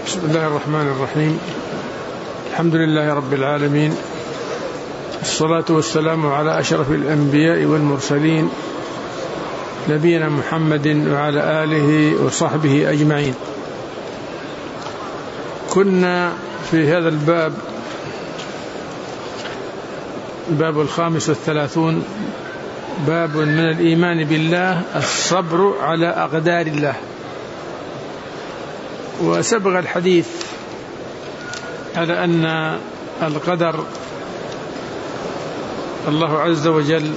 بسم الله الرحمن الرحيم. الحمد لله رب العالمين، الصلاة والسلام على أشرف الأنبياء والمرسلين، نبينا محمد وعلى آله وصحبه أجمعين. كنا في هذا الباب، باب 35، باب من الإيمان بالله الصبر على أقدار الله. وسبق الحديث على أن القدر الله عز وجل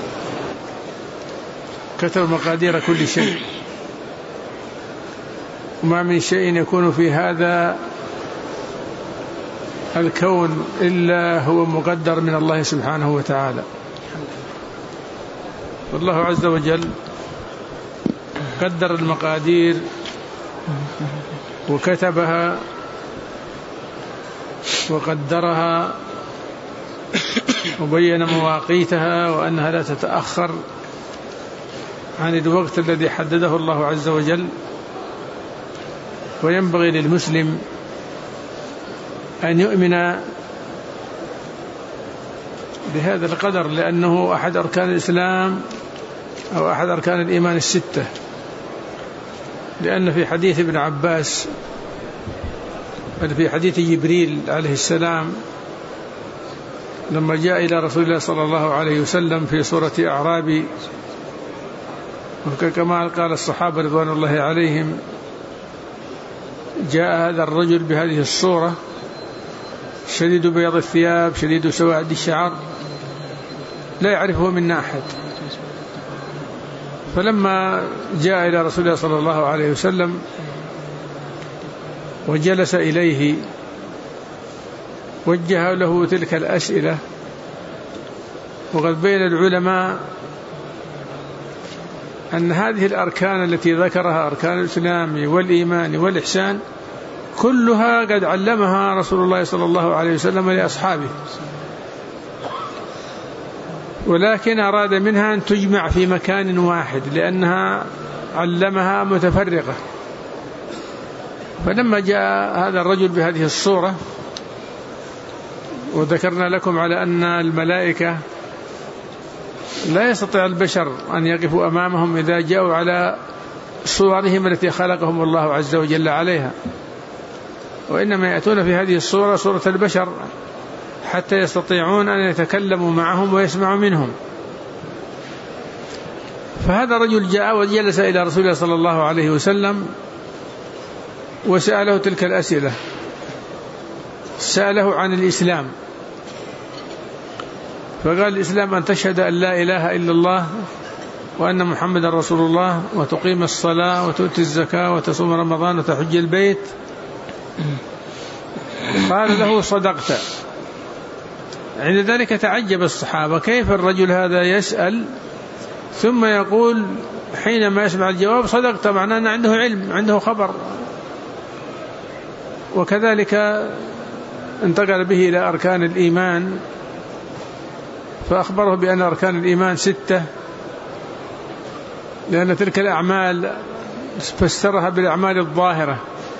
كتب مقادير كل شيء، وما من شيء يكون في هذا الكون إلا هو مقدر من الله سبحانه وتعالى. والله عز وجل قدر المقادير وكتبها وقدرها وبين مواقيتها، وأنها لا تتأخر عن الوقت الذي حدده الله عز وجل. وينبغي للمسلم أن يؤمن بهذا القدر، لأنه أحد أركان الإسلام أو أحد أركان الإيمان الستة. لأن في حديث ابن عباس، في حديث جبريل عليه السلام لما جاء إلى رسول الله صلى الله عليه وسلم في سورة أعرابي، وكما قال الصحابة رضوان الله عليهم، جاء هذا الرجل بهذه الصورة، شديد بياض الثياب شديد سواد الشعر، لا يعرفه منا أحد. فلما جاء إلى رسول الله صلى الله عليه وسلم وجلس إليه، وجه له تلك الأسئلة. وقد بين العلماء أن هذه الأركان التي ذكرها، أركان الإسلام والإيمان والإحسان، كلها قد علمها رسول الله صلى الله عليه وسلم لأصحابه، ولكن أراد منها أن تجمع في مكان واحد، لأنها علمها متفرقة. فلما جاء هذا الرجل بهذه الصورة، وذكرنا لكم على أن الملائكة لا يستطيع البشر أن يقفوا أمامهم إذا جاءوا على صورهم التي خلقهم الله عز وجل عليها، وإنما يأتون في هذه الصورة، صورة البشر، حتى يستطيعون أن يتكلموا معهم ويسمعوا منهم. فهذا الرجل جاء وجلس إلى رسول الله صلى الله عليه وسلم وسأله تلك الأسئلة. سأله عن الإسلام، فقال: الإسلام أن تشهد أن لا إله إلا الله وأن محمد رسول الله، وتقيم الصلاة وتؤتي الزكاة وتصوم رمضان وتحج البيت. قال له: صدقت. عند ذلك تعجب الصحابة، كيف الرجل هذا يسأل ثم يقول حينما يسمع الجواب صدقت، معناه أن عنده علم، عنده خبر. وكذلك انتقل به إلى أركان الإيمان، فأخبره بأن أركان الإيمان 6، لأن تلك الأعمال فسرها بالأعمال الظاهرة: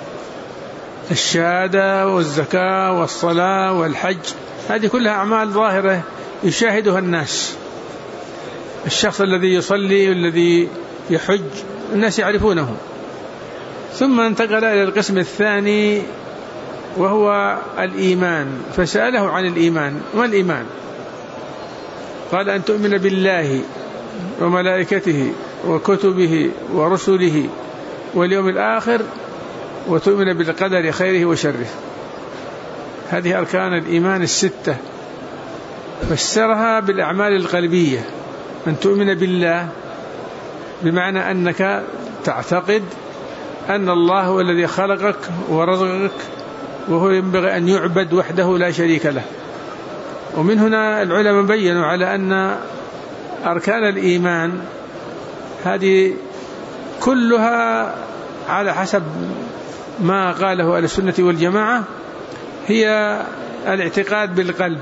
الشهادة والزكاة والصلاة والحج، هذه كلها أعمال ظاهرة يشاهدها الناس. الشخص الذي يصلي والذي يحج الناس يعرفونه. ثم انتقل إلى القسم الثاني وهو الإيمان، فسأله عن الإيمان. ما الإيمان؟ قال: أن تؤمن بالله وملائكته وكتبه ورسله واليوم الآخر، وتؤمن بالقدر خيره وشره. هذه أركان الإيمان 6، فسرها بالأعمال القلبية. أن تؤمن بالله بمعنى أنك تعتقد أن الله هو الذي خلقك ورزقك، وهو ينبغي أن يعبد وحده لا شريك له. ومن هنا العلماء بيّنوا على أن أركان الإيمان هذه كلها على حسب ما قاله أهل السنة والجماعة هي الاعتقاد بالقلب.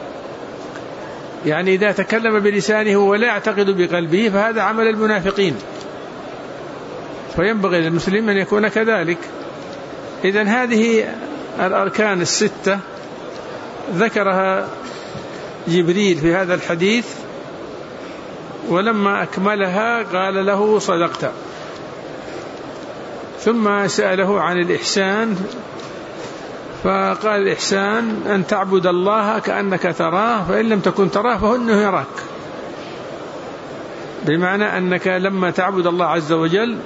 يعني إذا تكلم بلسانه ولا يعتقد بقلبه فهذا عمل المنافقين، فينبغي للمسلم أن يكون كذلك. إذن هذه الأركان الستة ذكرها جبريل في هذا الحديث، ولما أكملها قال له صدقت، ثم سأله عن الإحسان فقال الإحسان أن تعبد الله كأنك تراه، فإن لم تكن تراه فإنه يراك، بمعنى أنك لما تعبد الله عز وجل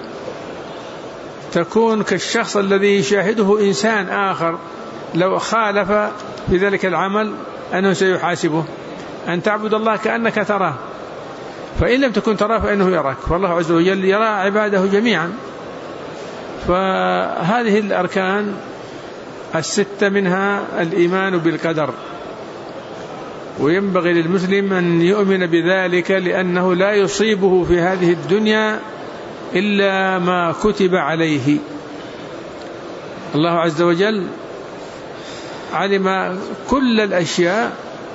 تكون كالشخص الذي يشاهده إنسان آخر لو خالف في ذلك العمل أنه سيحاسبه. أن تعبد الله كأنك تراه، فإن لم تكن تراه فإنه يراك، فالله عز وجل يرى عباده جميعا. فهذه الأركان الستة منها الإيمان بالقدر، وينبغي للمسلم أن يؤمن بذلك، لأنه لا يصيبه في هذه الدنيا إلا ما كتب عليه. الله عز وجل علم كل الأشياء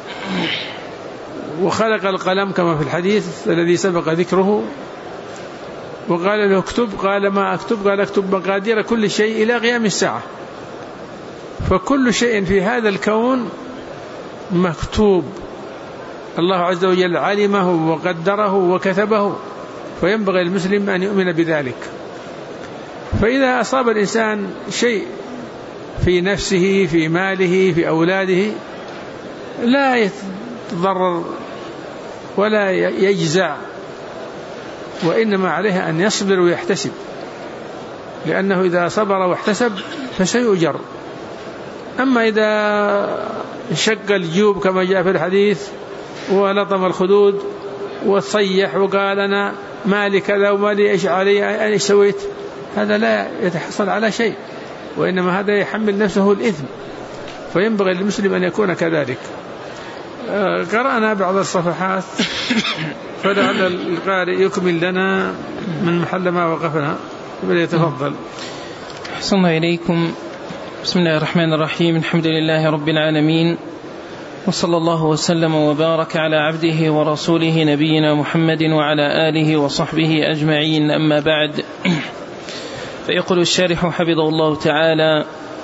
وخلق القلم كما في الحديث الذي سبق ذكره، وقال له اكتب، قال ما أكتب، قال اكتب مقادير كل شيء إلى قيام الساعة. فكل شيء في هذا الكون مكتوب، الله عز وجل علمه وقدره وكتبه، فينبغي المسلم أن يؤمن بذلك. فإذا أصاب الإنسان شيء في نفسه، في ماله، في أولاده، لا يتضرر ولا يجزع، وإنما عليه أن يصبر ويحتسب، لأنه إذا صبر واحتسب فسيؤجر. أما إذا شق الجيوب كما جاء في الحديث ولطم الخدود وصيح وقال أنا مالي كذا ومالي إيش علي أنا سويت، هذا لا يتحصل على شيء، وإنما هذا يحمل نفسه الإثم. فينبغي للمسلم أن يكون كذلك. قرأنا بعض الصفحات فلعل القارئ يكمل لنا من محل ما وقفنا، فليتفضل. أحسن الله إليكم. بسم الله الرحمن الرحيم، الحمد لله رب العالمين، وصلى الله وسلم وبارك على عبده ورسوله نبينا محمد وعلى آله وصحبه أجمعين. أما بعد، فيقول الشارح حفظه الله تعالى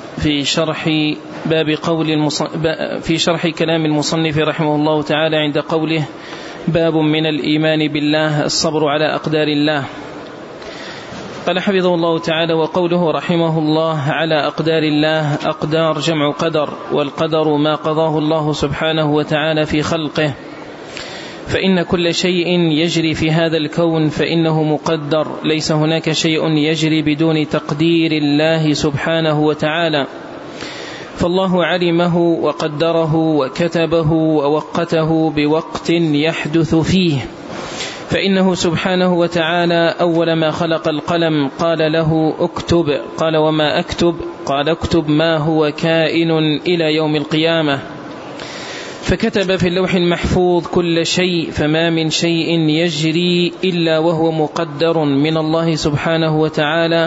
في شرح كلام المصنف رحمه الله تعالى عند قوله باب من الإيمان بالله الصبر على أقدار الله. قال حفظه الله تعالى: وقوله رحمه الله على أقدار الله، أقدار جمع قدر، والقدر ما قضاه الله سبحانه وتعالى في خلقه، فإن كل شيء يجري في هذا الكون فإنه مقدر، ليس هناك شيء يجري بدون تقدير الله سبحانه وتعالى، فالله علمه وقدره وكتبه ووقته بوقت يحدث فيه. فإنه سبحانه وتعالى أول ما خلق القلم قال له اكتب، قال وما أكتب؟ قال اكتب ما هو كائن إلى يوم القيامة، فكتب في اللوح المحفوظ كل شيء، فما من شيء يجري إلا وهو مقدر من الله سبحانه وتعالى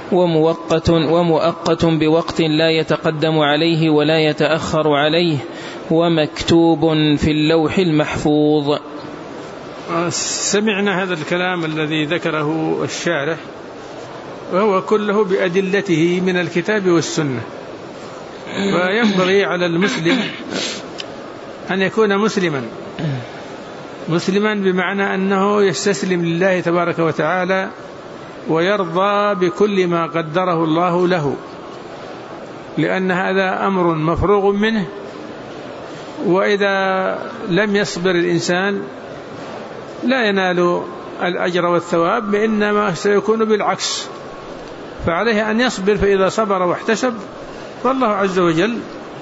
ومؤقت بوقت لا يتقدم عليه ولا يتأخر عليه، ومكتوب في اللوح المحفوظ. سمعنا هذا الكلام الذي ذكره الشارح، وهو كله بأدلته من الكتاب والسنة. فينبغي على المسلم أن يكون مسلما بمعنى أنه يستسلم لله تبارك وتعالى ويرضى بكل ما قدره الله له، لأن هذا أمر مفروغ منه. وإذا لم يصبر الإنسان لا ينال الأجر والثواب، بإنما سيكون بالعكس. فعليه أن يصبر، فإذا صبر واحتسب فالله عز وجل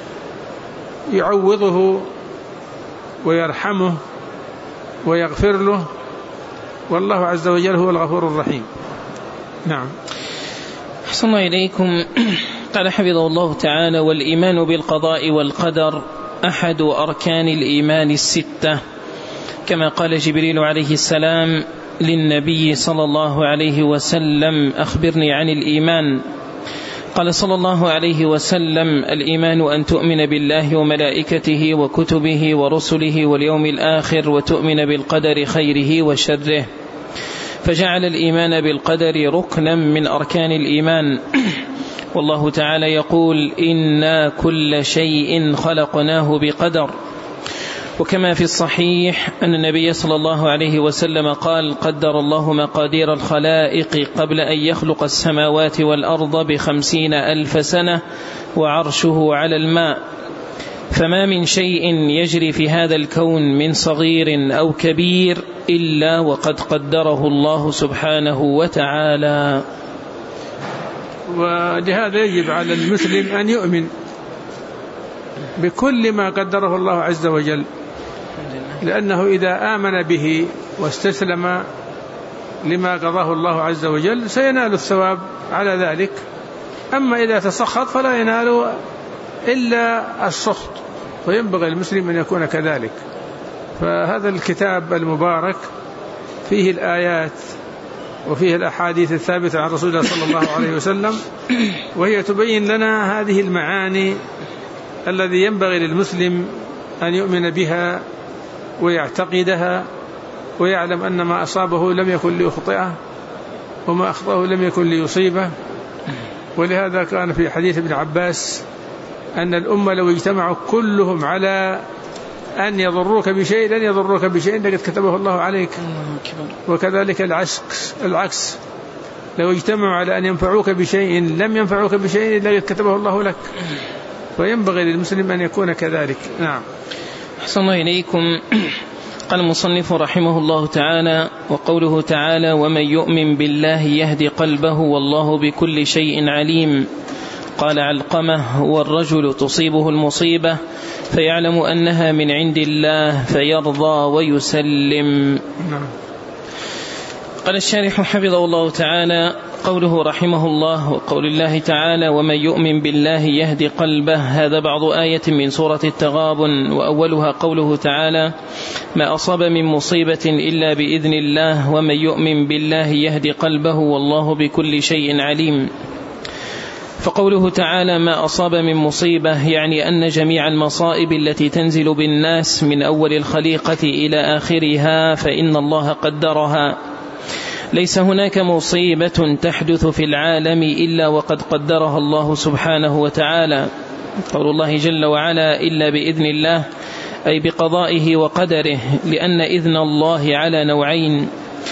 يعوضه ويرحمه ويغفر له، والله عز وجل هو الغفور الرحيم. نعم. أحسن الله إليكم. قال حفظه الله تعالى: والإيمان بالقضاء والقدر أحد أركان الإيمان الستة، كما قال جبريل عليه السلام للنبي صلى الله عليه وسلم: أخبرني عن الإيمان. قال صلى الله عليه وسلم: الإيمان أن تؤمن بالله وملائكته وكتبه ورسله واليوم الآخر، وتؤمن بالقدر خيره وشره. فجعل الإيمان بالقدر ركنا من أركان الإيمان، والله تعالى يقول إنا كل شيء خلقناه بقدر. وكما في الصحيح أن النبي صلى الله عليه وسلم قال قدر الله مقادير الخلائق قبل أن يخلق السماوات والأرض 50,000 سنة وعرشه على الماء، فما من شيء يجري في هذا الكون من صغير أو كبير إلا وقد قدره الله سبحانه وتعالى. ولهذا يجب على المسلم أن يؤمن بكل ما قدره الله عز وجل، لأنه إذا آمن به واستسلم لما قضاه الله عز وجل سينال الثواب على ذلك. أما إذا تسخط فلا ينال إلا السخط، فينبغي المسلم أن يكون كذلك. فهذا الكتاب المبارك فيه الآيات وفيه الأحاديث الثابتة عن رسول الله صلى الله عليه وسلم، وهي تبين لنا هذه المعاني الذي ينبغي للمسلم أن يؤمن بها ويعتقدها، ويعلم أن ما أصابه لم يكن ليخطئه وما أخطأه لم يكن ليصيبه. ولهذا كان في حديث ابن عباس أن الأمة لو اجتمعوا كلهم على أن يضروك بشيء لن يضروك بشيء لقد كتبه الله عليك، وكذلك العكس لو اجتمعوا على أن ينفعوك بشيء لم ينفعوك بشيء لقد كتبه الله لك. فينبغي للمسلم أن يكون كذلك. نعم. أحسن الله إليكم. قال المصنف رحمه الله تعالى: وقوله تعالى: ومن يؤمن بالله يهدي قلبه والله بكل شيء عليم. قال علقمة: هو الرجل تصيبه المصيبة فيعلم أنها من عند الله فيرضى ويسلم. قال الشارح حفظه الله تعالى: قوله رحمه الله وقول الله تعالى: ومن يؤمن بالله يهدي قلبه، هذا بعض آية من سورة التغابن، وأولها قوله تعالى: ما أصاب من مصيبة إلا بإذن الله ومن يؤمن بالله يهدي قلبه والله بكل شيء عليم. فقوله تعالى ما أصاب من مصيبة يعني أن جميع المصائب التي تنزل بالناس من أول الخليقة إلى آخرها فإن الله قدرها، ليس هناك مصيبة تحدث في العالم إلا وقد قدرها الله سبحانه وتعالى. قول الله جل وعلا: إلا بإذن الله، أي بقضائه وقدره، لأن إذن الله على نوعين: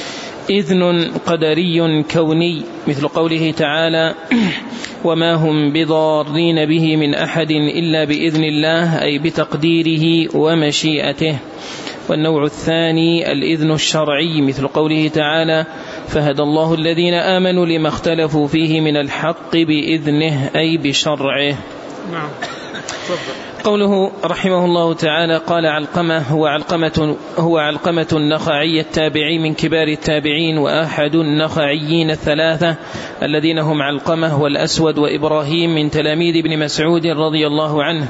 إذن قدري كوني مثل قوله تعالى: وما هم بضارين به من أحد إلا بإذن الله، أي بتقديره ومشيئته. والنوع الثاني الإذن الشرعي مثل قوله تعالى: فهدى الله الذين آمنوا لما اختلفوا فيه من الحق بإذنه، أي بشرعه. نعم. قوله رحمه الله تعالى: قال علقمة هو علقمة النخعي التابعي من كبار التابعين، وأحد النخعيين الثلاثة الذين هم علقمة والأسود وإبراهيم من تلاميذ ابن مسعود رضي الله عنه.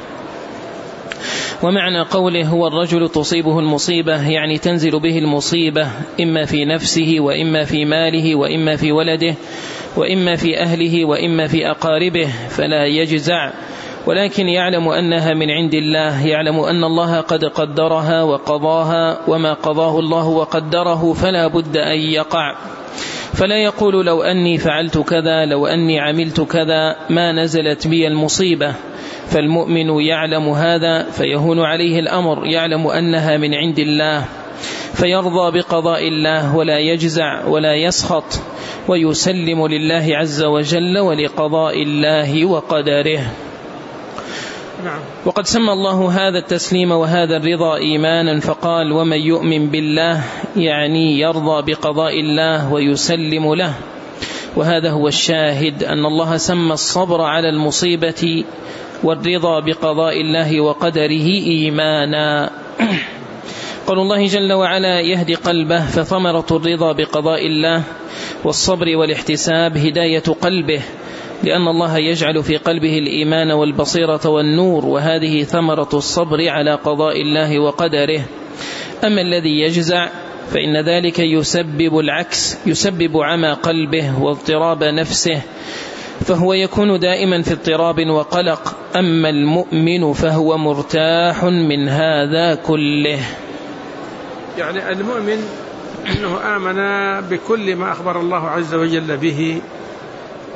ومعنى قوله هو الرجل تصيبه المصيبة يعني تنزل به المصيبة إما في نفسه وإما في ماله وإما في ولده وإما في أهله وإما في أقاربه، فلا يجزع، ولكن يعلم أنها من عند الله، يعلم أن الله قد قدرها وقضاها، وما قضاه الله وقدره فلا بد أن يقع، فلا يقول لو أني فعلت كذا، لو أني عملت كذا ما نزلت بي المصيبة. فالمؤمن يعلم هذا فيهون عليه الأمر، يعلم أنها من عند الله فيرضى بقضاء الله ولا يجزع ولا يسخط، ويسلم لله عز وجل ولقضاء الله وقدره. وقد سمى الله هذا التسليم وهذا الرضا إيمانا، فقال: ومن يؤمن بالله، يعني يرضى بقضاء الله ويسلم له. وهذا هو الشاهد، أن الله سمى الصبر على المصيبة والرضا بقضاء الله وقدره إيمانا. قال الله جل وعلا: يهدي قلبه، فثمرة الرضا بقضاء الله والصبر والاحتساب هداية قلبه، لأن الله يجعل في قلبه الإيمان والبصيرة والنور، وهذه ثمرة الصبر على قضاء الله وقدره. أما الذي يجزع فإن ذلك يسبب العكس، يسبب عمى قلبه واضطراب نفسه، فهو يكون دائما في اضطراب وقلق. أما المؤمن فهو مرتاح من هذا كله. يعني المؤمن أنه آمن بكل ما أخبر الله عز وجل به،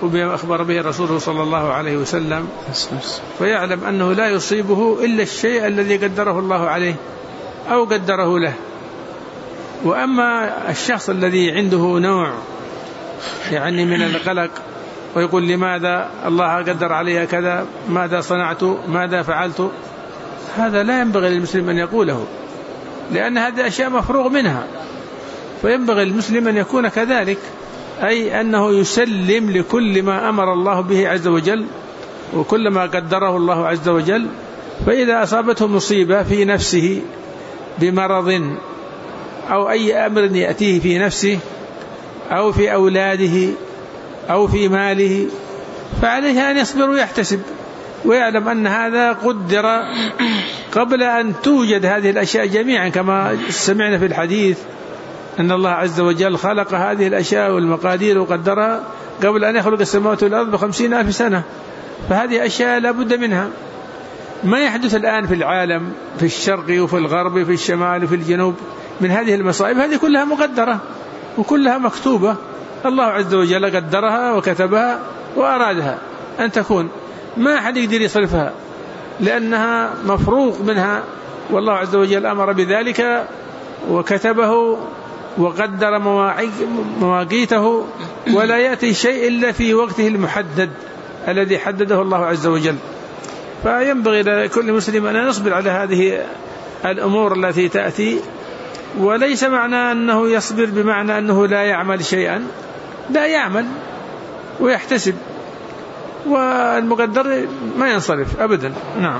وبما أخبر به رسوله صلى الله عليه وسلم، فيعلم أنه لا يصيبه إلا الشيء الذي قدره الله عليه أو قدره له. وأما الشخص الذي عنده نوع يعني من القلق ويقول لماذا الله قدر عليها كذا، ماذا صنعت، ماذا فعلت، هذا لا ينبغي للمسلم أن يقوله، لأن هذه أشياء مفروغ منها. فينبغي للمسلم أن يكون كذلك، أي أنه يسلم لكل ما أمر الله به عز وجل وكل ما قدره الله عز وجل. فإذا أصابته مصيبة في نفسه بمرض أو أي أمر يأتيه في نفسه أو في أولاده أو في ماله، فعليه أن يصبر ويحتسب ويعلم أن هذا قدر قبل أن توجد هذه الأشياء جميعا، كما سمعنا في الحديث أن الله عز وجل خلق هذه الأشياء والمقادير وقدرها قبل أن يخلق السماوات والأرض ب50,000 سنة. فهذه أشياء لا بد منها. ما يحدث الآن في العالم في الشرق وفي الغرب في الشمال وفي الجنوب من هذه المصائب، هذه كلها مقدرة وكلها مكتوبة، الله عز وجل قدرها وكتبها وأرادها أن تكون، ما أحد يقدر يصرفها لأنها مفروغ منها، والله عز وجل أمر بذلك وكتبه وقدر مواقيته، ولا يأتي شيء إلا في وقته المحدد الذي حدده الله عز وجل. فينبغي لكل مسلم أن يصبر على هذه الأمور التي تأتي، وليس معنى أنه يصبر بمعنى أنه لا يعمل شيئا، لا يعمل ويحتسب، والمقدر ما ينصرف أبدا. نعم.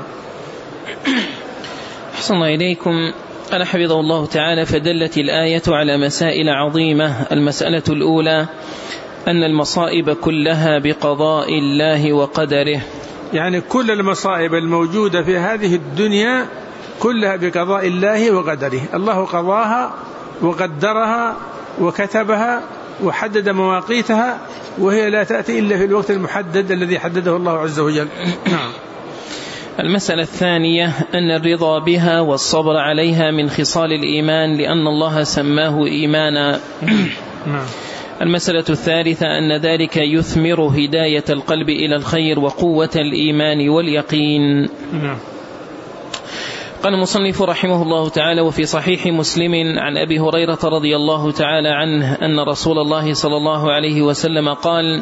أحسن الله إليكم. قال حفظه الله تعالى: فدلت الآية على مسائل عظيمة. المسألة الأولى أن المصائب كلها بقضاء الله وقدره، يعني كل المصائب الموجودة في هذه الدنيا كلها بقضاء الله وقدره، الله قضاها وقدرها وكتبها وحدد مواقيتها، وهي لا تأتي إلا في الوقت المحدد الذي حدده الله عز وجل. نعم. المسألة الثانية أن الرضا بها والصبر عليها من خصال الإيمان، لأن الله سماه إيمانا. نعم. المسألة الثالثة أن ذلك يثمر هداية القلب إلى الخير وقوة الإيمان واليقين. نعم. قال المصنف رحمه الله تعالى: وفي صحيح مسلم عن أبي هريرة رضي الله تعالى عنه أن رسول الله صلى الله عليه وسلم قال: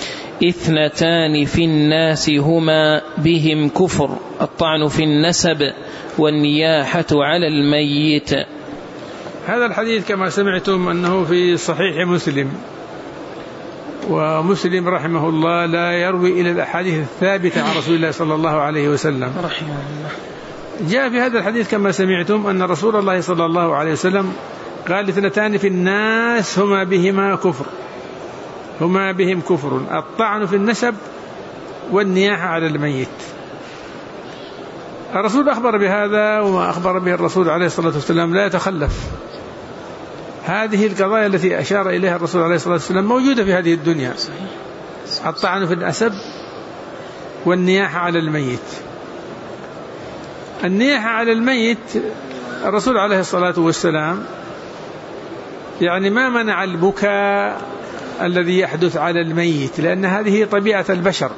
2 في الناس هما بهم كفر: الطعن في النسب والنياحة على الميت. هذا الحديث كما سمعتم أنه في صحيح مسلم، ومسلم رحمه الله لا يروي إلى الأحاديث الثابتة عن رسول الله صلى الله عليه وسلم رحمه الله. جاء في هذا الحديث كما سمعتم أن رسول الله صلى الله عليه وسلم قال: 2 في الناس هما بهما كفر، هما بهم كفر: الطعن في النسب والنياحة على الميت. الرسول أخبر بهذا، وما أخبر به الرسول عليه الصلاة والسلام لا يتخلف. هذه القضايا التي أشار إليها الرسول عليه الصلاة والسلام موجودة في هذه الدنيا: الطعن في النسب والنياحة على الميت. النياحة على الميت الرسول عليه الصلاة والسلام يعني ما منع البكاء الذي يحدث على الميت، لأن هذه طبيعة البشر.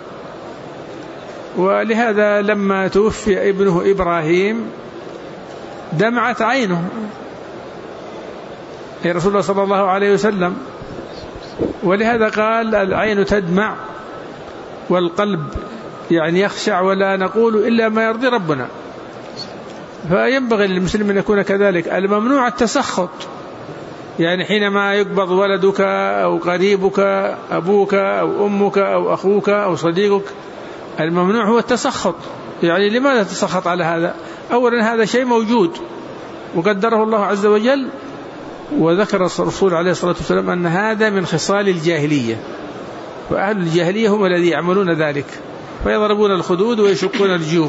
ولهذا لما توفي ابنه إبراهيم دمعت عينه يا رسول الله صلى الله عليه وسلم، ولهذا قال: العين تدمع والقلب يعني يخشع، ولا نقول إلا ما يرضي ربنا. فينبغي للمسلم أن يكون كذلك. الممنوع التسخط، يعني حينما يقبض ولدك أو قريبك أبوك أو أمك أو أخوك أو صديقك، الممنوع هو التسخط. يعني لماذا تسخط على هذا؟ أولا هذا شيء موجود وقدره الله عز وجل، وذكر الرسول عليه الصلاة والسلام أن هذا من خصال الجاهلية، فأهل الجاهلية هم الذين يعملون ذلك، فيضربون الخدود ويشقون الجيوب.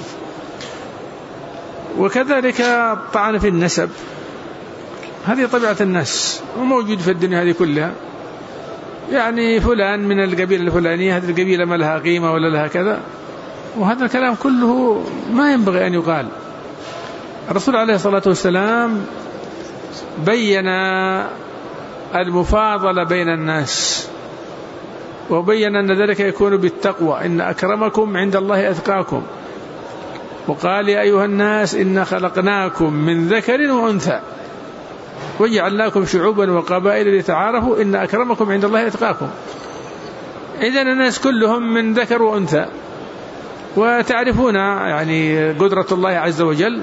وكذلك الطعن في النسب، هذه طبيعة الناس وموجود في الدنيا هذه كلها. يعني فلان من القبيلة الفلانية، هذه القبيلة ما لها قيمة ولا لها كذا، وهذا الكلام كله ما ينبغي أن يقال. الرسول عليه الصلاة والسلام بين المفاضلة بين الناس، وبين أن ذلك يكون بالتقوى، إن أكرمكم عند الله أتقاكم. وقال يا أيها الناس إنا خلقناكم من ذكر وأنثى وجعلناكم شعوبا وقبائل لتعارفوا إن أكرمكم عند الله أتقاكم. إذن الناس كلهم من ذكر وأنثى، وتعرفون يعني قدرة الله عز وجل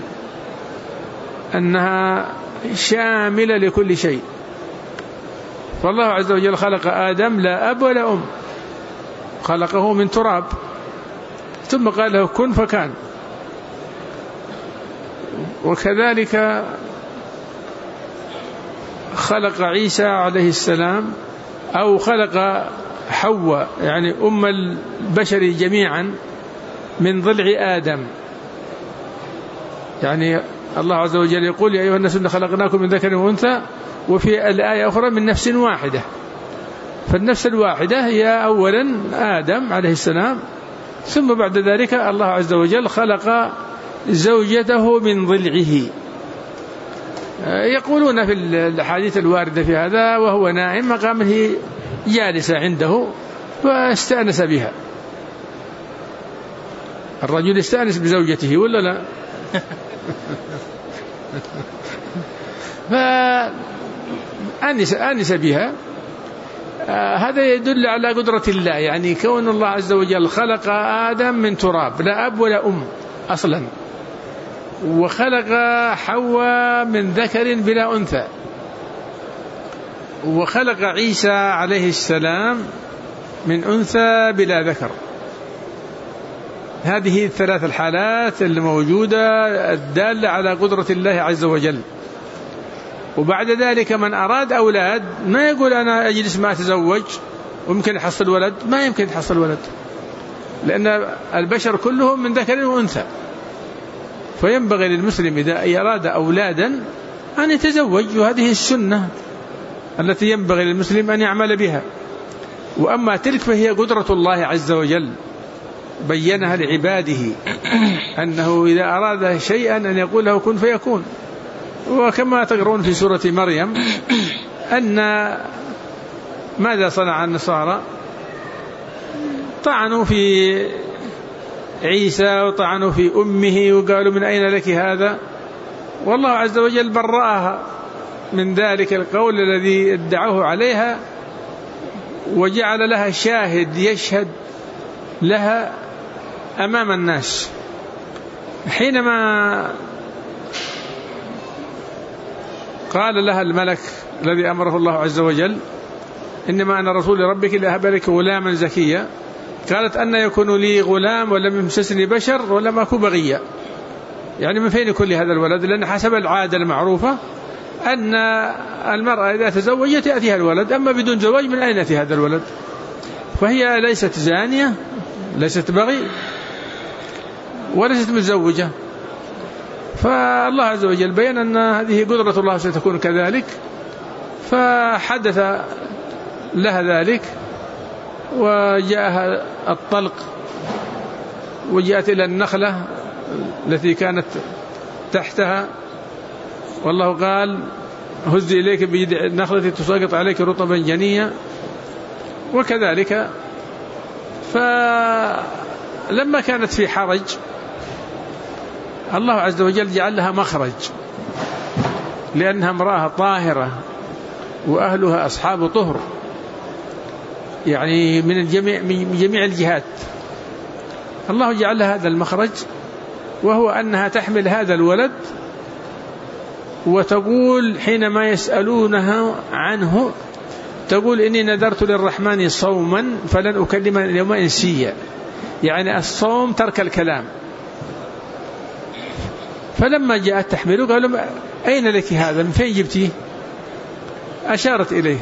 أنها شاملة لكل شيء. فالله عز وجل خلق آدم لا أب ولا أم، خلقه من تراب ثم قال له كن فكان. وكذلك خلق عيسى عليه السلام، أو خلق حواء يعني أم البشر جميعا من ضلع آدم. يعني الله عز وجل يقول يا أيها الناس إنا خلقناكم من ذكر وأنثى، وفي الآية أخرى من نفس واحدة. فالنفس الواحدة هي أولا آدم عليه السلام، ثم بعد ذلك الله عز وجل خلق زوجته من ضلعه. يقولون في الحديث الواردة في هذا وهو نائم مقامه جالسة عنده واستأنس بها. الرجل يستأنس بزوجته ولا لا؟ فأنس بها. هذا يدل على قدرة الله، يعني كون الله عز وجل خلق آدم من تراب لا أب ولا أم أصلا، وخلق حواء من ذكر بلا أنثى، وخلق عيسى عليه السلام من أنثى بلا ذكر. هذه الثلاث الحالات الموجودة الدالة على قدرة الله عز وجل. وبعد ذلك من أراد أولاد ما يقول أنا أجلس ما أتزوج وممكن يحصل ولد، ما يمكن يحصل ولد، لأن البشر كلهم من ذكر وأنثى. فينبغي للمسلم إذا أراد أولادا أن يتزوج، وهذه السنة التي ينبغي للمسلم أن يعمل بها. وأما تلك فهي قدرة الله عز وجل بينها لعباده، أنه إذا أراد شيئا أن يقول له كن فيكون. وكما تقرؤون في سورة مريم أن ماذا صنع النصارى؟ طعنوا في عيسى وطعنوا في أمه وقالوا من أين لك هذا، والله عز وجل برأها من ذلك القول الذي ادعوه عليها، وجعل لها شاهد يشهد لها أمام الناس. حينما قال لها الملك الذي أمره الله عز وجل إنما أنا رسول ربك لأهب لك غلاما زكيا، قالت أن يكون لي غلام ولم يمسسني بشر ولم أكن بغيا. يعني من فين يكون لي هذا الولد؟ لأن حسب العادة المعروفة أن المرأة إذا تزوجت يأتيها الولد، أما بدون زواج من أين يأتي هذا الولد؟ فهي ليست زانية، ليست بغي، وليست متزوجة. فالله عز وجل بيّن أن هذه قدرة الله ستكون كذلك، فحدث لها ذلك وجاءها الطلق، وجاءت إلى النخلة التي كانت تحتها، والله قال هزي إليك بجذع النخلة تساقط عليك رطبا جنيا. وكذلك فلما كانت في حرج الله عز وجل جعل لها مخرج، لأنها امرأة طاهرة وأهلها أصحاب طهر، يعني من جميع الجهات. الله جعل لها هذا المخرج، وهو أنها تحمل هذا الولد وتقول حينما يسألونها عنه تقول إني نذرت للرحمن صوما فلن أكلم اليوم إنسيا، يعني الصوم ترك الكلام. فلما جاءت تحمله قالوا أين لك هذا؟ من فين جبتيه؟ أشارت إليه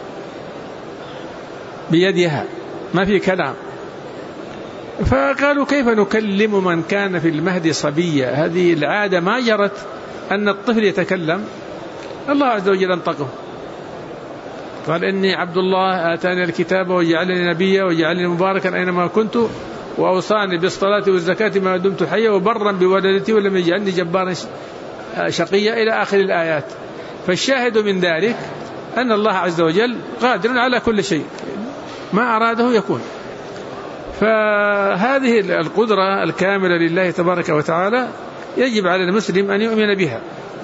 بيدها، ما في كلام. فقالوا كيف نكلم من كان في المهد صبيا؟ هذه العادة ما جرت أن الطفل يتكلم. الله عز وجل انطقه، قال إني عبد الله آتاني الكتاب وجعلني نبيا وجعلني مباركا أينما كنت وأوصاني بالصلاة والزكاة ما دمت حيا وبرا بوالدتي ولم يجعلني جبارا شقيا إلى آخر الآيات. فالشاهد من ذلك أن الله عز وجل قادر على كل شيء، ما أراده يكون. فهذه القدرة الكاملة لله تبارك وتعالى يجب على المسلم أن يؤمن بها.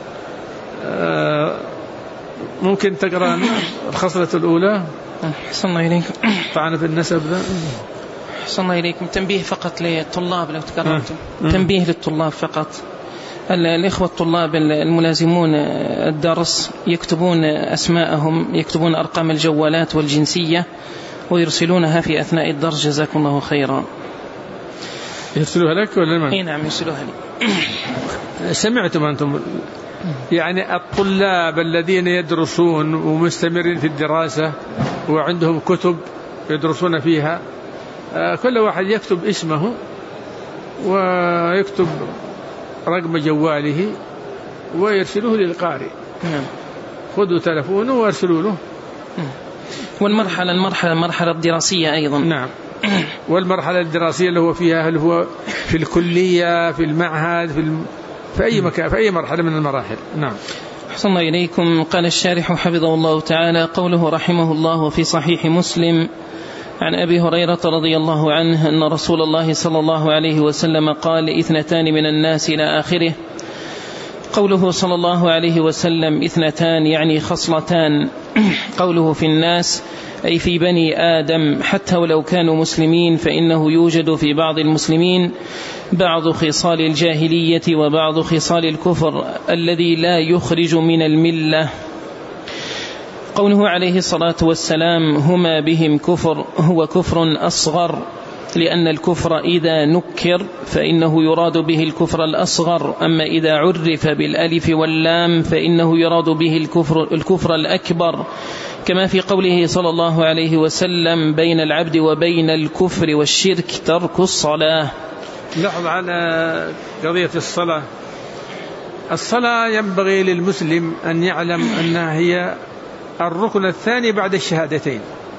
ممكن تقرأ الخصلة الأولى. أحسن إليكم. طعن في النسب ذا. أحسن إليكم. تنبيه فقط للطلاب لو تكرمتم. تنبيه للطلاب فقط. الإخوة الطلاب الملازمون الدرس يكتبون أسماءهم، يكتبون أرقام الجوالات والجنسية ويرسلونها في أثناء الدرس. جزاكم الله خيرا. يرسلوها لك ولا من؟ إيه نعم يرسلوها لي. سمعتم أنتم يعني الطلاب الذين يدرسون ومستمرين في الدراسة وعندهم كتب يدرسون فيها، كل واحد يكتب اسمه ويكتب رقم جواله ويرسلوه للقارئ. خذوا تلفونه وارسلوا له. والمرحلة الدراسية أيضا. نعم. والمرحلة الدراسية اللي هو فيها، هل هو في الكلية، في المعهد، في أي مكان، في أي مرحلة من المراحل. نعم. أحسن الله إليكم. قال الشارح حفظه الله تعالى: قوله رحمه الله: وفي صحيح مسلم عن أبي هريرة رضي الله عنه أن رسول الله صلى الله عليه وسلم قال: 2 من الناس إلى آخره. قوله صلى الله عليه وسلم 2 يعني خصلتان. قوله في الناس أي في بني آدم، حتى ولو كانوا مسلمين فإنه يوجد في بعض المسلمين بعض خصال الجاهلية وبعض خصال الكفر الذي لا يخرج من الملة. قوله عليه الصلاة والسلام: هما بهم كفر، هو كفر أصغر، لأن الكفر إذا نكر فإنه يراد به الكفر الأصغر، أما إذا عرف بالألف واللام فإنه يراد به الكفر الأكبر، كما في قوله صلى الله عليه وسلم: بين العبد وبين الكفر والشرك ترك الصلاة. لاحظ على قضية الصلاة. الصلاة ينبغي للمسلم أن يعلم أنها هي الركن الثاني بعد الشهادتين.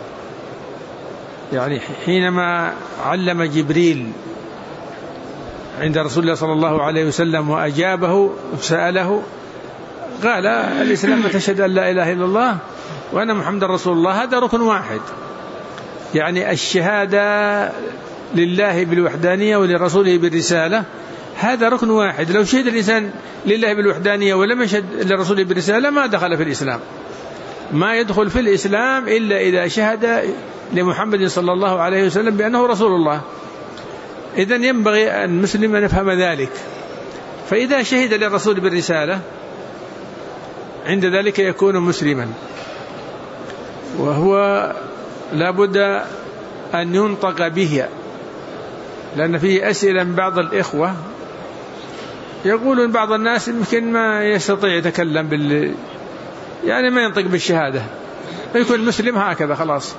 يعني حينما علم جبريل عند رسول الله صلى الله عليه وسلم وأجابه وسأله، قال: الإسلام تشهد أن لا إله إلا الله وأن محمد رسول الله. هذا ركن واحد، يعني الشهادة لله بالوحدانية ولرسوله بالرسالة، هذا ركن واحد. لو شهد الإنسان لله بالوحدانية ولم يشهد لرسوله بالرسالة ما دخل في الإسلام. ما يدخل في الإسلام إلا إذا شهد لمحمد صلى الله عليه وسلم بأنه رسول الله. إذن ينبغي المسلم أن يفهم ذلك. فإذا شهد للرسول بالرسالة عند ذلك يكون مسلما، وهو لابد أن ينطق به، لأن فيه أسئلة من بعض الإخوة يقولون بعض الناس يمكن ما يستطيع يتكلم يعني ما ينطق بالشهادة، فيكون مسلم هكذا خلاص.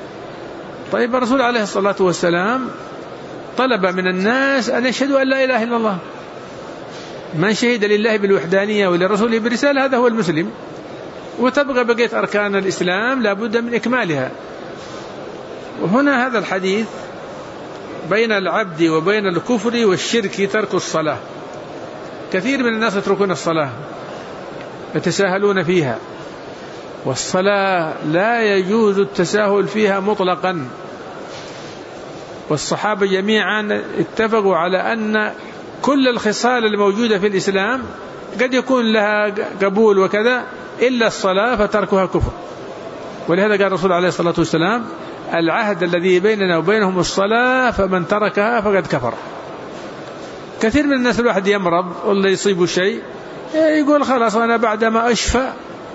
طيب الرسول عليه الصلاة والسلام طلب من الناس أن يشهدوا أن لا إله إلا الله. من شهد لله بالوحدانية ولرسوله بالرسالة هذا هو المسلم. وتبقى بقية أركان الإسلام لابد من إكمالها. وهنا هذا الحديث بين العبد وبين الكفر والشرك ترك الصلاة. كثير من الناس يتركون الصلاة، يتساهلون فيها، والصلاة لا يجوز التساهل فيها مطلقا. والصحابة جميعا اتفقوا على أن كل الخصال الموجودة في الإسلام قد يكون لها قبول وكذا إلا الصلاة فتركها كفر. ولهذا قال الرسول عليه الصلاة والسلام: العهد الذي بيننا وبينهم الصلاة فمن تركها فقد كفر. كثير من الناس الواحد يمرض ولا يصيب شيء يقول: خلاص أنا بعدما أشفى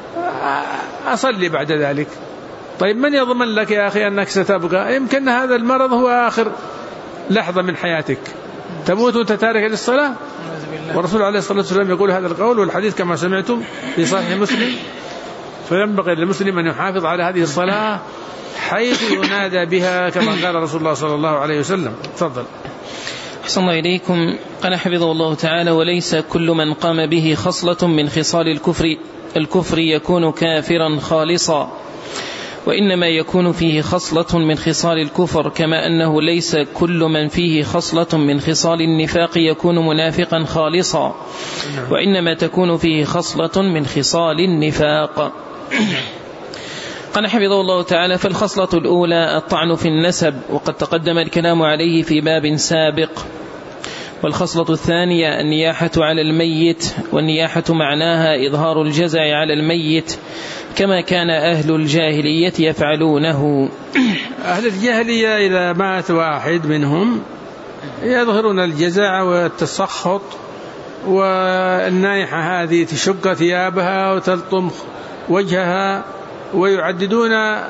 أصلي بعد ذلك. طيب من يضمن لك يا أخي أنك ستبقى؟ يمكن هذا المرض هو آخر لحظة من حياتك، تموت وأنت تارك للصلاة. والرسول عليه الصلاة والسلام يقول هذا القول، والحديث كما سمعتم في صحيح مسلم. فينبغي للمسلم أن يحافظ على هذه الصلاة حيث ينادى بها كما قال رسول الله صلى الله عليه وسلم. تفضل. أحسن الله إليكم. قال حفظه الله تعالى: وليس كل من قام به خصلة من خصال الكفر يكون كافرا خالصا، وإنما يكون فيه خصلة من خصال الكفر، كما أنه ليس كل من فيه خصلة من خصال النفاق يكون منافقا خالصا، وإنما تكون فيه خصلة من خصال النفاق. قال حفظه الله تعالى: فالخصلة الأولى الطعن في النسب، وقد تقدم الكلام عليه في باب سابق. والخصلة الثانية النياحة على الميت، والنياحة معناها إظهار الجزع على الميت كما كان أهل الجاهلية يفعلونه. أهل الجاهلية إذا مات واحد منهم يظهرون الجزع والتسخط، والنائحة هذه تشق ثيابها وتلطم وجهها، ويعددون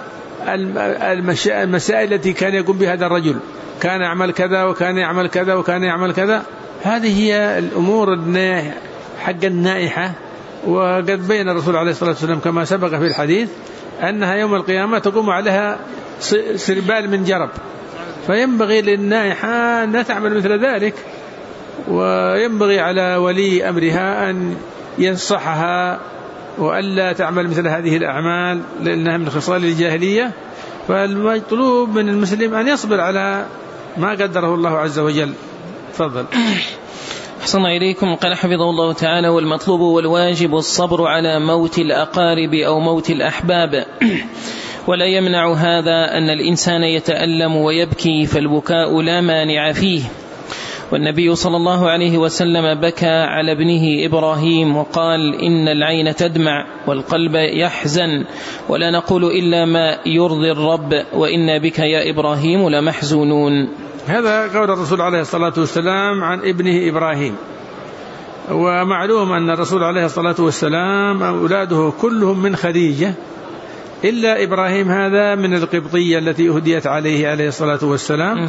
المسائل التي كان يقوم بها هذا الرجل، كان يعمل كذا وكان يعمل كذا وكان يعمل كذا. هذه هي الأمور حق النائحة. وقد بين الرسول عليه الصلاة والسلام كما سبق في الحديث أنها يوم القيامة تقوم عليها سربال من جرب، فينبغي للنائحة أن تعمل مثل ذلك، وينبغي على ولي أمرها أن ينصحها وألا تعمل مثل هذه الأعمال لأنها من خصال الجاهلية. فالمطلوب من المسلم أن يصبر على ما قدره الله عز وجل. تفضل. أحسن إليكم. قال حفظه الله تعالى: والمطلوب والواجب الصبر على موت الأقارب أو موت الأحباب، ولا يمنع هذا أن الإنسان يتألم ويبكي، فالبكاء لا مانع فيه. والنبي صلى الله عليه وسلم بكى على ابنه إبراهيم وقال: إن العين تدمع والقلب يحزن، ولا نقول إلا ما يرضي الرب، وإنا بك يا إبراهيم لمحزونون. هذا قول الرسول عليه الصلاة والسلام عن ابنه إبراهيم. ومعلوم أن الرسول عليه الصلاة والسلام أولاده كلهم من خديجة إلا إبراهيم هذا من القبطية التي أهديت عليه الصلاة والسلام.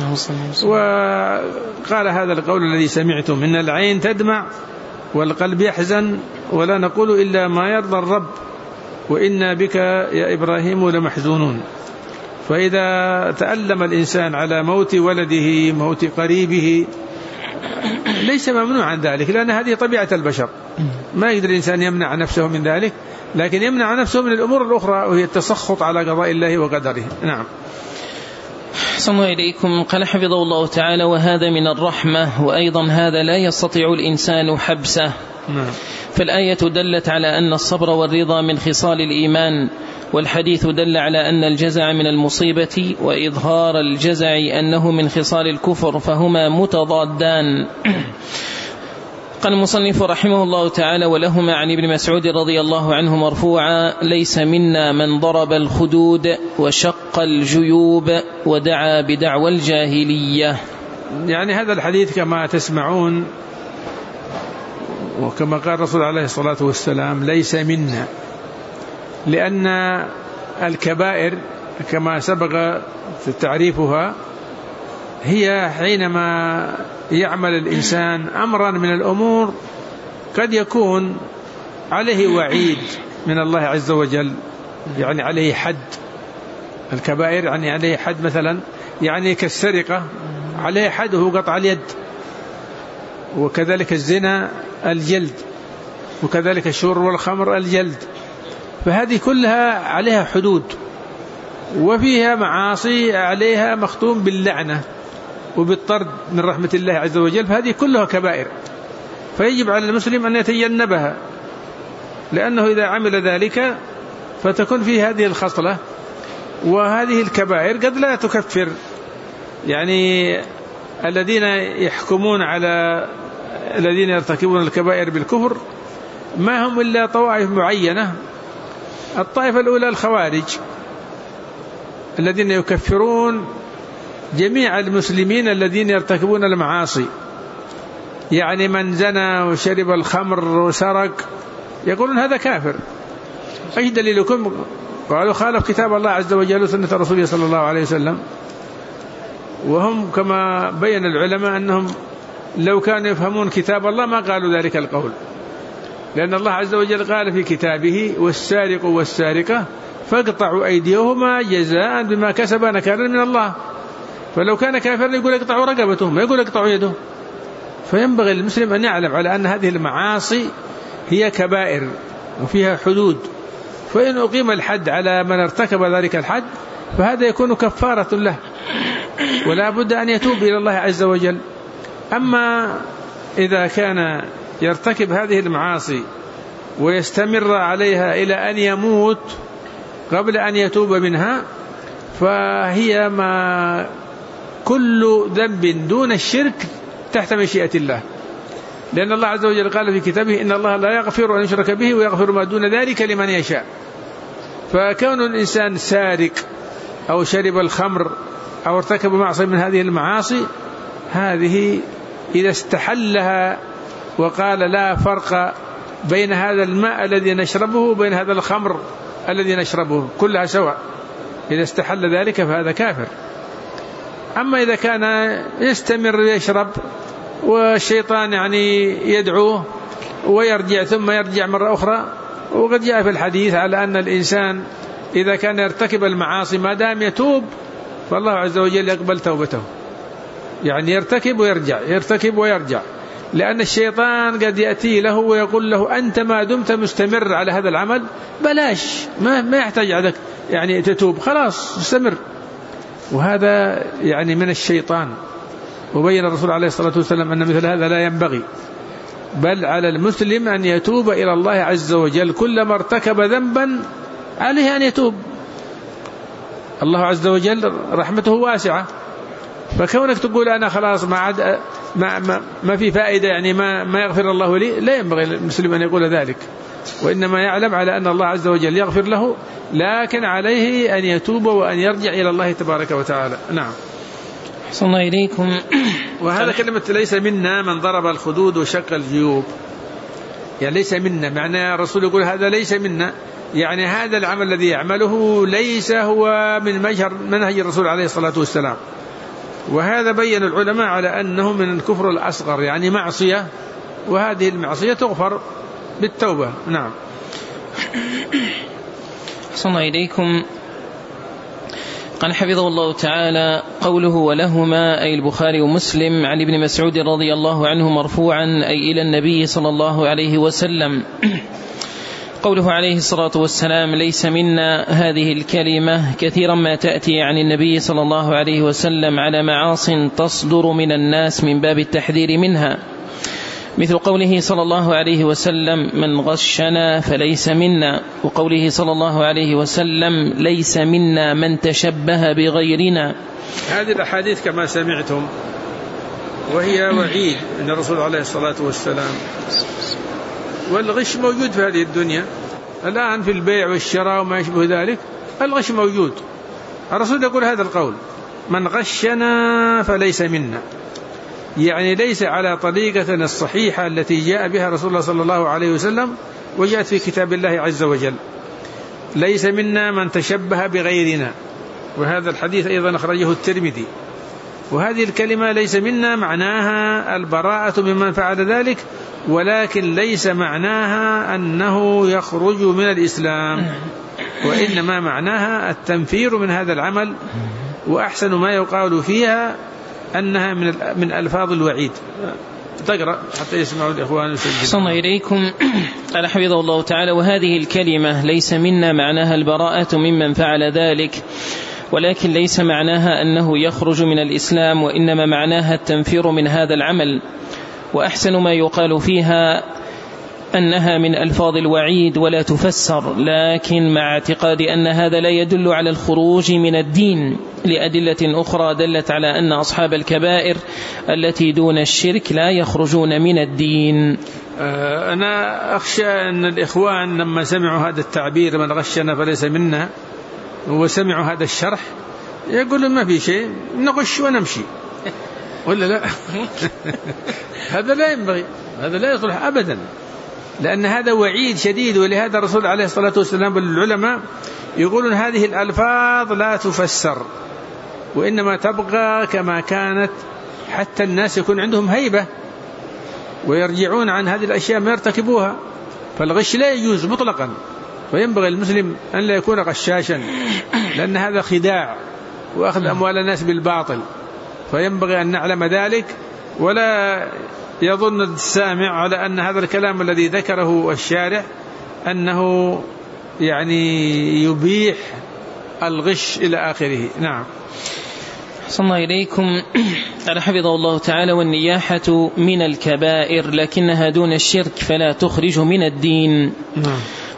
وقال هذا القول الذي سمعتم: إن العين تدمع والقلب يحزن، ولا نقول إلا ما يرضى الرب، وإنا بك يا إبراهيم لمحزونون. فإذا تألم الإنسان على موت ولده، موت قريبه، ليس ممنوعا ذلك، لأن هذه طبيعة البشر، ما يقدر الإنسان يمنع نفسه من ذلك، لكن يمنع نفسه من الأمور الأخرى وهي التسخط على قضاء الله وقدره. نعم. أحسن إليكم. قال حفظه الله تعالى: وهذا من الرحمة، وأيضا هذا لا يستطيع الإنسان حبسه. نعم. فالآية دلت على أن الصبر والرضا من خصال الإيمان، والحديث دل على أن الجزع من المصيبة، وإظهار الجزع أنه من خصال الكفر، فهما متضادان. قال المصنف رحمه الله تعالى: ولهما عن ابن مسعود رضي الله عنه مرفوعا: ليس منا من ضرب الخدود وشق الجيوب ودعا بدعوى الجاهلية. يعني هذا الحديث كما تسمعون وكما قال الرسول عليه الصلاة والسلام ليس منا، لأن الكبائر كما سبق تعريفها هي حينما يعمل الإنسان أمرا من الأمور قد يكون عليه وعيد من الله عز وجل، يعني عليه حد. الكبائر يعني عليه حد، مثلا يعني كالسرقة عليه حد وهو قطع اليد، وكذلك الزنا الجلد، وكذلك الشرب والخمر الجلد. فهذه كلها عليها حدود، وفيها معاصي عليها مختوم باللعنة وبالطرد من رحمة الله عز وجل، فهذه كلها كبائر، فيجب على المسلم أن يتجنبها، لأنه إذا عمل ذلك فتكون فيه هذه الخصلة. وهذه الكبائر قد لا تكفر، يعني الذين يحكمون على الذين يرتكبون الكبائر بالكفر ما هم إلا طوائف معينة. الطائفة الأولى الخوارج الذين يكفرون جميع المسلمين الذين يرتكبون المعاصي، يعني من زنى وشرب الخمر وسرق يقولون هذا كافر. أي دليلكم؟ قالوا خالف كتاب الله عز وجل وسنة رسوله صلى الله عليه وسلم. وهم كما بين العلماء أنهم لو كانوا يفهمون كتاب الله ما قالوا ذلك القول، لأن الله عز وجل قال في كتابه: والسارق والسارقة فاقطعوا أيديهما جزاء بما كسبا نكالا من الله. فلو كان كافرا يقول اقطعوا رقبته، ما يقول اقطعوا يده. فينبغي المسلم أن يعلم على أن هذه المعاصي هي كبائر وفيها حدود، فإن أقيم الحد على من ارتكب ذلك الحد فهذا يكون كفارة له، ولا بد أن يتوب إلى الله عز وجل. أما إذا كان يرتكب هذه المعاصي ويستمر عليها إلى أن يموت قبل أن يتوب منها، فهي ما كل ذنب دون الشرك تحت مشيئة الله، لأن الله عز وجل قال في كتابه إن الله لا يغفر أن يشرك به ويغفر ما دون ذلك لمن يشاء. فكون الإنسان سارق أو شرب الخمر أو ارتكب معصية من هذه المعاصي، هذه إذا استحلها وقال لا فرق بين هذا الماء الذي نشربه وبين هذا الخمر الذي نشربه كلها سواء، إذا استحل ذلك فهذا كافر. أما إذا كان يستمر يشرب والشيطان يعني يدعوه ويرجع ثم يرجع مرة أخرى، وقد جاء في الحديث على أن الإنسان إذا كان يرتكب المعاصي ما دام يتوب فالله عز وجل يقبل توبته، يعني يرتكب ويرجع يرتكب ويرجع، لأن الشيطان قد يأتي له ويقول له أنت ما دمت مستمر على هذا العمل بلاش، ما يحتاج عليك يعني تتوب، خلاص استمر. وهذا يعني من الشيطان. وبين الرسول عليه الصلاة والسلام أن مثل هذا لا ينبغي، بل على المسلم أن يتوب إلى الله عز وجل، كلما ارتكب ذنبا عليه أن يتوب. الله عز وجل رحمته واسعة، فكونك تقول أنا خلاص ما في فائدة يعني ما يغفر الله لي، لا ينبغي للمسلم أن يقول ذلك، وإنما يعلم على أن الله عز وجل يغفر له، لكن عليه أن يتوب وأن يرجع إلى الله تبارك وتعالى. نعم. أحسن الله إليكم. وهذا كلمة ليس منا من ضرب الخدود وشق الجيوب، يعني ليس منا معنى الرسول يقول هذا ليس منا، يعني هذا العمل الذي يعمله ليس هو من منهج الرسول عليه الصلاة والسلام. وهذا بين العلماء على أنه من الكفر الأصغر، يعني معصية، وهذه المعصية تغفر بالتوبة. نعم. أحسن الله إليكم. قال حفظه الله تعالى: قوله ولهما أي البخاري ومسلم عن ابن مسعود رضي الله عنه مرفوعا أي إلى النبي صلى الله عليه وسلم. قوله عليه الصلاة والسلام ليس منا، هذه الكلمة كثيرا ما تأتي عن النبي صلى الله عليه وسلم على معاص تصدر من الناس من باب التحذير منها، مثل قوله صلى الله عليه وسلم من غشنا فليس منا، وقوله صلى الله عليه وسلم ليس منا من تشبه بغيرنا. هذه الأحاديث كما سمعتم وهي وعيد من الرسول عليه الصلاة والسلام. والغش موجود في هذه الدنيا الآن في البيع والشراء وما يشبه ذلك، الغش موجود. الرسول يقول هذا القول من غشنا فليس منا، يعني ليس على طريقتنا الصحيحة التي جاء بها رسول الله صلى الله عليه وسلم وجاءت في كتاب الله عز وجل. ليس منا من تشبه بغيرنا، وهذا الحديث أيضا أخرجه الترمذي. وهذه الكلمة ليس منا معناها البراءة ممن فعل ذلك، ولكن ليس معناها أنه يخرج من الإسلام، وإنما معناها التنفير من هذا العمل. وأحسن ما يقال فيها أنها من ألفاظ الوعيد. تقرأ حتى يسمعوا الإخوان. صلى إليكم. قال حفظه الله تعالى: وهذه الكلمة ليس منا معناها البراءة ممن فعل ذلك، ولكن ليس معناها أنه يخرج من الإسلام، وإنما معناها التنفير من هذا العمل. وأحسن ما يقال فيها أنها من ألفاظ الوعيد ولا تفسر، لكن مع اعتقاد أن هذا لا يدل على الخروج من الدين، لأدلة أخرى دلت على أن أصحاب الكبائر التي دون الشرك لا يخرجون من الدين. أنا أخشى أن الإخوان لما سمعوا هذا التعبير من غشنا فليس منا وسمعوا هذا الشرح يقولون ما في شيء، نغش ونمشي، ولا لا؟ هذا لا ينبغي، هذا لا يصلح أبدا، لأن هذا وعيد شديد. ولهذا الرسول عليه الصلاة والسلام والعلماء يقولون هذه الألفاظ لا تفسر، وإنما تبقى كما كانت حتى الناس يكون عندهم هيبة ويرجعون عن هذه الأشياء ما يرتكبوها. فالغش لا يجوز مطلقا، وينبغي المسلم أن لا يكون غشاشا، لأن هذا خداع وأخذ أموال الناس بالباطل، فينبغي أن نعلم ذلك، ولا يظن السامع على أن هذا الكلام الذي ذكره الشارع أنه يعني يبيح الغش إلى آخره. نعم. صلى الله إليكم. قال حفظه الله تعالى: والنياحة من الكبائر لكنها دون الشرك فلا تخرج من الدين.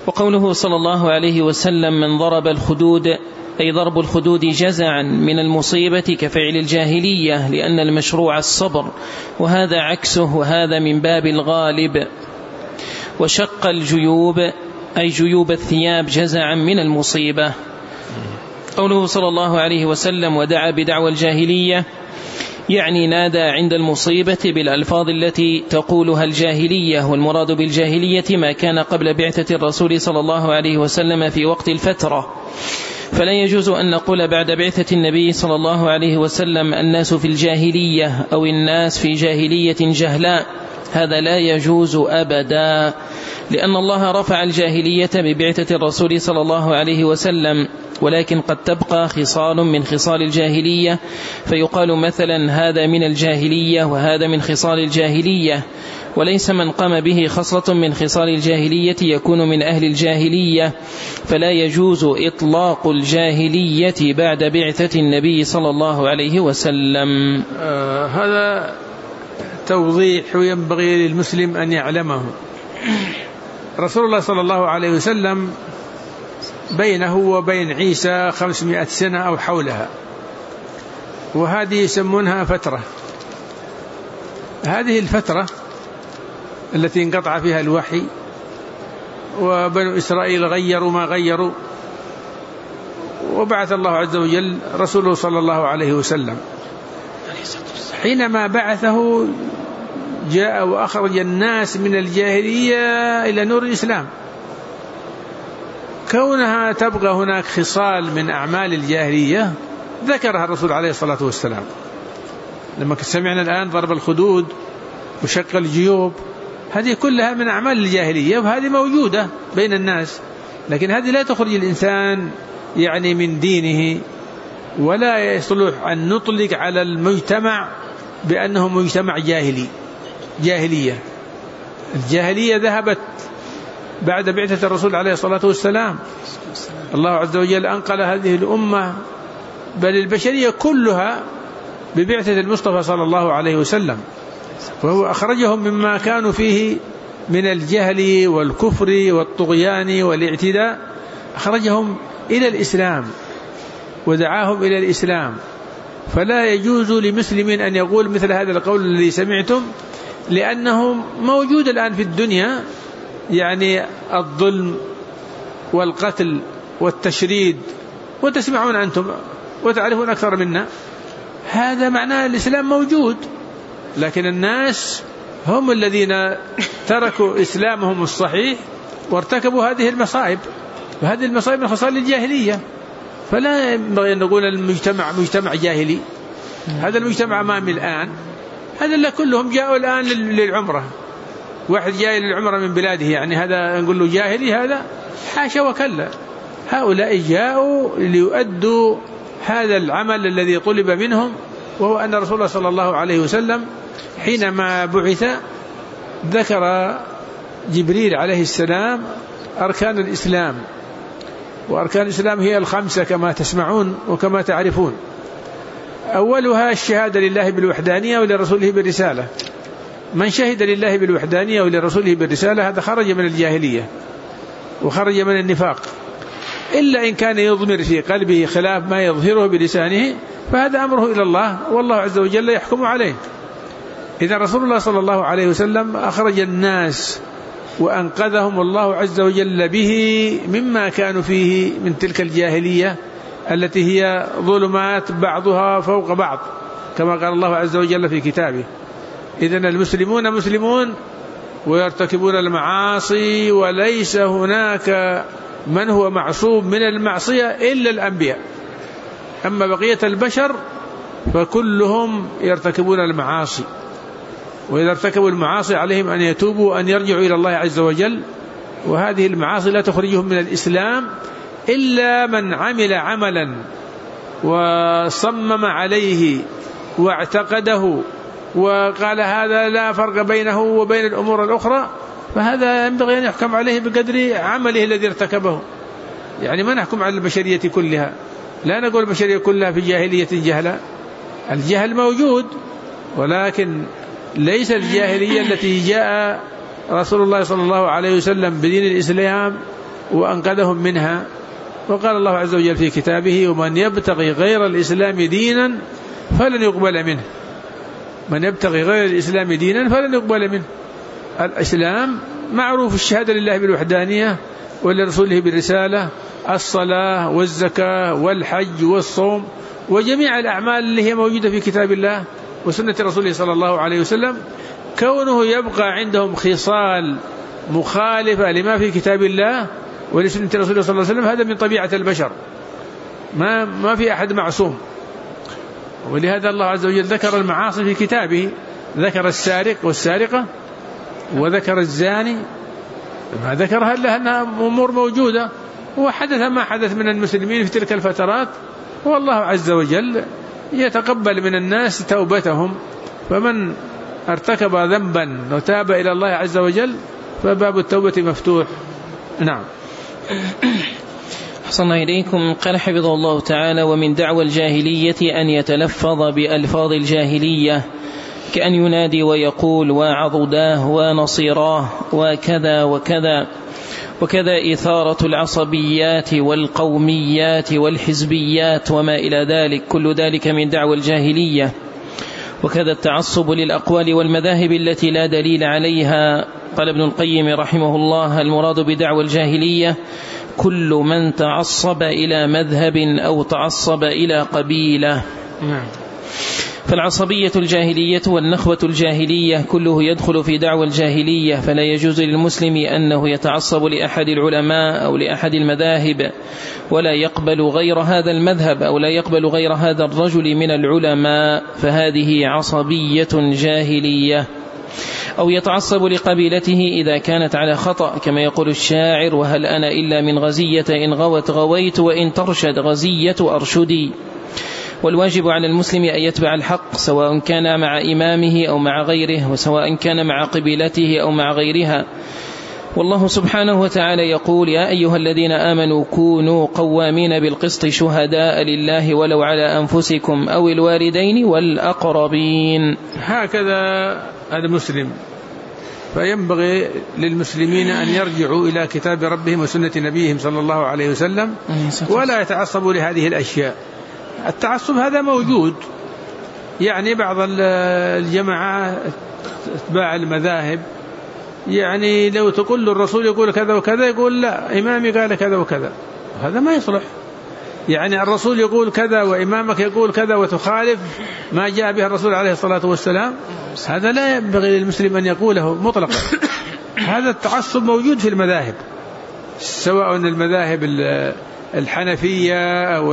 وقوله صلى الله عليه وسلم من ضرب الخدود أي ضرب الخدود جزعا من المصيبة كفعل الجاهلية، لأن المشروع الصبر، وهذا عكسه، وهذا من باب الغالب. وشق الجيوب أي جيوب الثياب جزعا من المصيبة. قوله صلى الله عليه وسلم ودعا بدعوى الجاهلية، يعني نادى عند المصيبة بالألفاظ التي تقولها الجاهلية، والمراد بالجاهلية ما كان قبل بعثة الرسول صلى الله عليه وسلم في وقت الفترة، فلا يجوز أن نقول بعد بعثة النبي صلى الله عليه وسلم الناس في الجاهلية أو الناس في جاهلية جهلاء، هذا لا يجوز أبدا، لأن الله رفع الجاهلية ببعثة الرسول صلى الله عليه وسلم، ولكن قد تبقى خصال من خصال الجاهلية، فيقال مثلا هذا من الجاهلية وهذا من خصال الجاهلية، وليس من قام به خصلة من خصال الجاهلية يكون من أهل الجاهلية، فلا يجوز إطلاق الجاهلية بعد بعثة النبي صلى الله عليه وسلم. هذا توضيح ينبغي للمسلم أن يعلمه. رسول الله صلى الله عليه وسلم بينه وبين عيسى 500 سنة أو حولها، وهذه يسمونها فترة. هذه الفترة التي انقطع فيها الوحي، وبنو إسرائيل غيروا ما غيروا، وبعث الله عز وجل رسوله صلى الله عليه وسلم. حينما بعثه جاء وأخرج الناس من الجاهلية إلى نور الإسلام. كونها تبقى هناك خصال من أعمال الجاهلية ذكرها الرسول عليه الصلاة والسلام. لما سمعنا الآن ضرب الخدود وشق الجيوب، هذه كلها من أعمال الجاهلية، وهذه موجودة بين الناس، لكن هذه لا تخرج الإنسان يعني من دينه، ولا يصلح أن نطلق على المجتمع بأنه مجتمع جاهلية. الجاهلية ذهبت بعد بعثة الرسول عليه الصلاة والسلام. الله عز وجل أنقل هذه الأمة بل البشرية كلها ببعثة المصطفى صلى الله عليه وسلم، وهو أخرجهم مما كانوا فيه من الجهل والكفر والطغيان والاعتداء، أخرجهم إلى الإسلام ودعاهم إلى الإسلام. فلا يجوز لمسلم أن يقول مثل هذا القول الذي سمعتم، لأنه موجود الآن في الدنيا، يعني الظلم والقتل والتشريد، وتسمعون أنتم وتعرفون أكثر منا، هذا معناه الإسلام موجود، لكن الناس هم الذين تركوا إسلامهم الصحيح وارتكبوا هذه المصائب، وهذه المصائب من خصال الجاهلية. فلا ينبغي أن نقول المجتمع مجتمع جاهلي. هذا المجتمع أمامي الآن، هذا كلهم جاءوا الآن للعمرة، واحد جاي للعمرة من بلاده، يعني هذا نقول له جاهلي؟ هذا حاشا وكلا. هؤلاء جاءوا ليؤدوا هذا العمل الذي طلب منهم، وهو أن رسول الله صلى الله عليه وسلم حينما بعث ذكر جبريل عليه السلام أركان الإسلام، وأركان الإسلام هي 5 كما تسمعون وكما تعرفون. أولها الشهادة لله بالوحدانية ولرسوله بالرسالة. من شهد لله بالوحدانية ولرسوله بالرسالة هذا خرج من الجاهلية وخرج من النفاق، إلا إن كان يضمر في قلبه خلاف ما يظهره بلسانه، فهذا أمره إلى الله، والله عز وجل يحكم عليه. إذا رسول الله صلى الله عليه وسلم أخرج الناس وأنقذهم الله عز وجل به مما كانوا فيه من تلك الجاهلية التي هي ظلمات بعضها فوق بعض، كما قال الله عز وجل في كتابه: إذن المسلمون مسلمون ويرتكبون المعاصي، وليس هناك من هو معصوم من المعصية إلا الأنبياء، أما بقية البشر فكلهم يرتكبون المعاصي، وإذا ارتكبوا المعاصي عليهم أن يتوبوا وأن يرجعوا إلى الله عز وجل، وهذه المعاصي لا تخرجهم من الإسلام إلا من عمل عملا وصمم عليه واعتقده وقال هذا لا فرق بينه وبين الأمور الأخرى، فهذا ينبغي أن يحكم عليه بقدر عمله الذي ارتكبه. يعني ما نحكم على البشرية كلها، لا نقول البشرية كلها في جاهلية جهلة، الجهل موجود، ولكن ليس الجاهلية التي جاء رسول الله صلى الله عليه وسلم بدين الإسلام وأنقذهم منها. وقال الله عز وجل في كتابه: ومن يبتغي غير الإسلام دينا فلن يقبل منه. من يبتغي غير الإسلام دينا فلن يقبل منه. الإسلام معروف الشهادة لله بالوحدانية ولرسوله بالرسالة، الصلاة والزكاة والحج والصوم وجميع الأعمال اللي هي موجودة في كتاب الله وسنة رسوله صلى الله عليه وسلم. كونه يبقى عندهم خصال مخالفة لما في كتاب الله ولسنة رسوله صلى الله عليه وسلم هذا من طبيعة البشر، ما في أحد معصوم. ولهذا الله عز وجل ذكر المعاصي في كتابه، ذكر السارق والسارقة وذكر الزاني، ما ذكرها إلا أنها أمور موجودة وحدث ما حدث من المسلمين في تلك الفترات، والله عز وجل يتقبل من الناس توبتهم. فمن ارتكب ذنبا وتاب إلى الله عز وجل فباب التوبة مفتوح. نعم. أحسن إليكم. قال حفظه الله تعالى: ومن دعوى الجاهلية أن يتلفظ بألفاظ الجاهلية كأن ينادي ويقول وعضداه ونصيراه وكذا وكذا، وكذا إثارة العصبيات والقوميات والحزبيات وما إلى ذلك، كل ذلك من دعوى الجاهلية. وكذا التعصب للأقوال والمذاهب التي لا دليل عليها. قال ابن القيم رحمه الله: المراد بدعوى الجاهلية كل من تعصب إلى مذهب أو تعصب إلى قبيلة. فالعصبية الجاهلية والنخوة الجاهلية كله يدخل في دعوى الجاهلية، فلا يجوز للمسلم أنه يتعصب لأحد العلماء أو لأحد المذاهب ولا يقبل غير هذا المذهب أو لا يقبل غير هذا الرجل من العلماء، فهذه عصبية جاهلية. أو يتعصب لقبيلته إذا كانت على خطأ، كما يقول الشاعر: وهل أنا إلا من غزية إن غوت غويت وإن ترشد غزية أرشدي. والواجب على المسلم أن يتبع الحق سواء كان مع إمامه أو مع غيره، وسواء كان مع قبيلته أو مع غيرها. والله سبحانه وتعالى يقول: يا أيها الذين آمنوا كونوا قوامين بالقسط شهداء لله ولو على أنفسكم أو الوالدين والأقربين. هكذا المسلم، فينبغي للمسلمين أن يرجعوا إلى كتاب ربهم وسنة نبيهم صلى الله عليه وسلم ولا يتعصبوا لهذه الأشياء. التعصب هذا موجود، يعني بعض الجماعة اتباع المذاهب يعني لو تقول له الرسول يقول كذا وكذا يقول لا إمامي قال كذا وكذا، هذا ما يصلح. يعني الرسول يقول كذا وإمامك يقول كذا وتخالف ما جاء به الرسول عليه الصلاة والسلام، هذا لا ينبغي للمسلم أن يقوله مطلقا. هذا التعصب موجود في المذاهب، سواء المذاهب الحنفية أو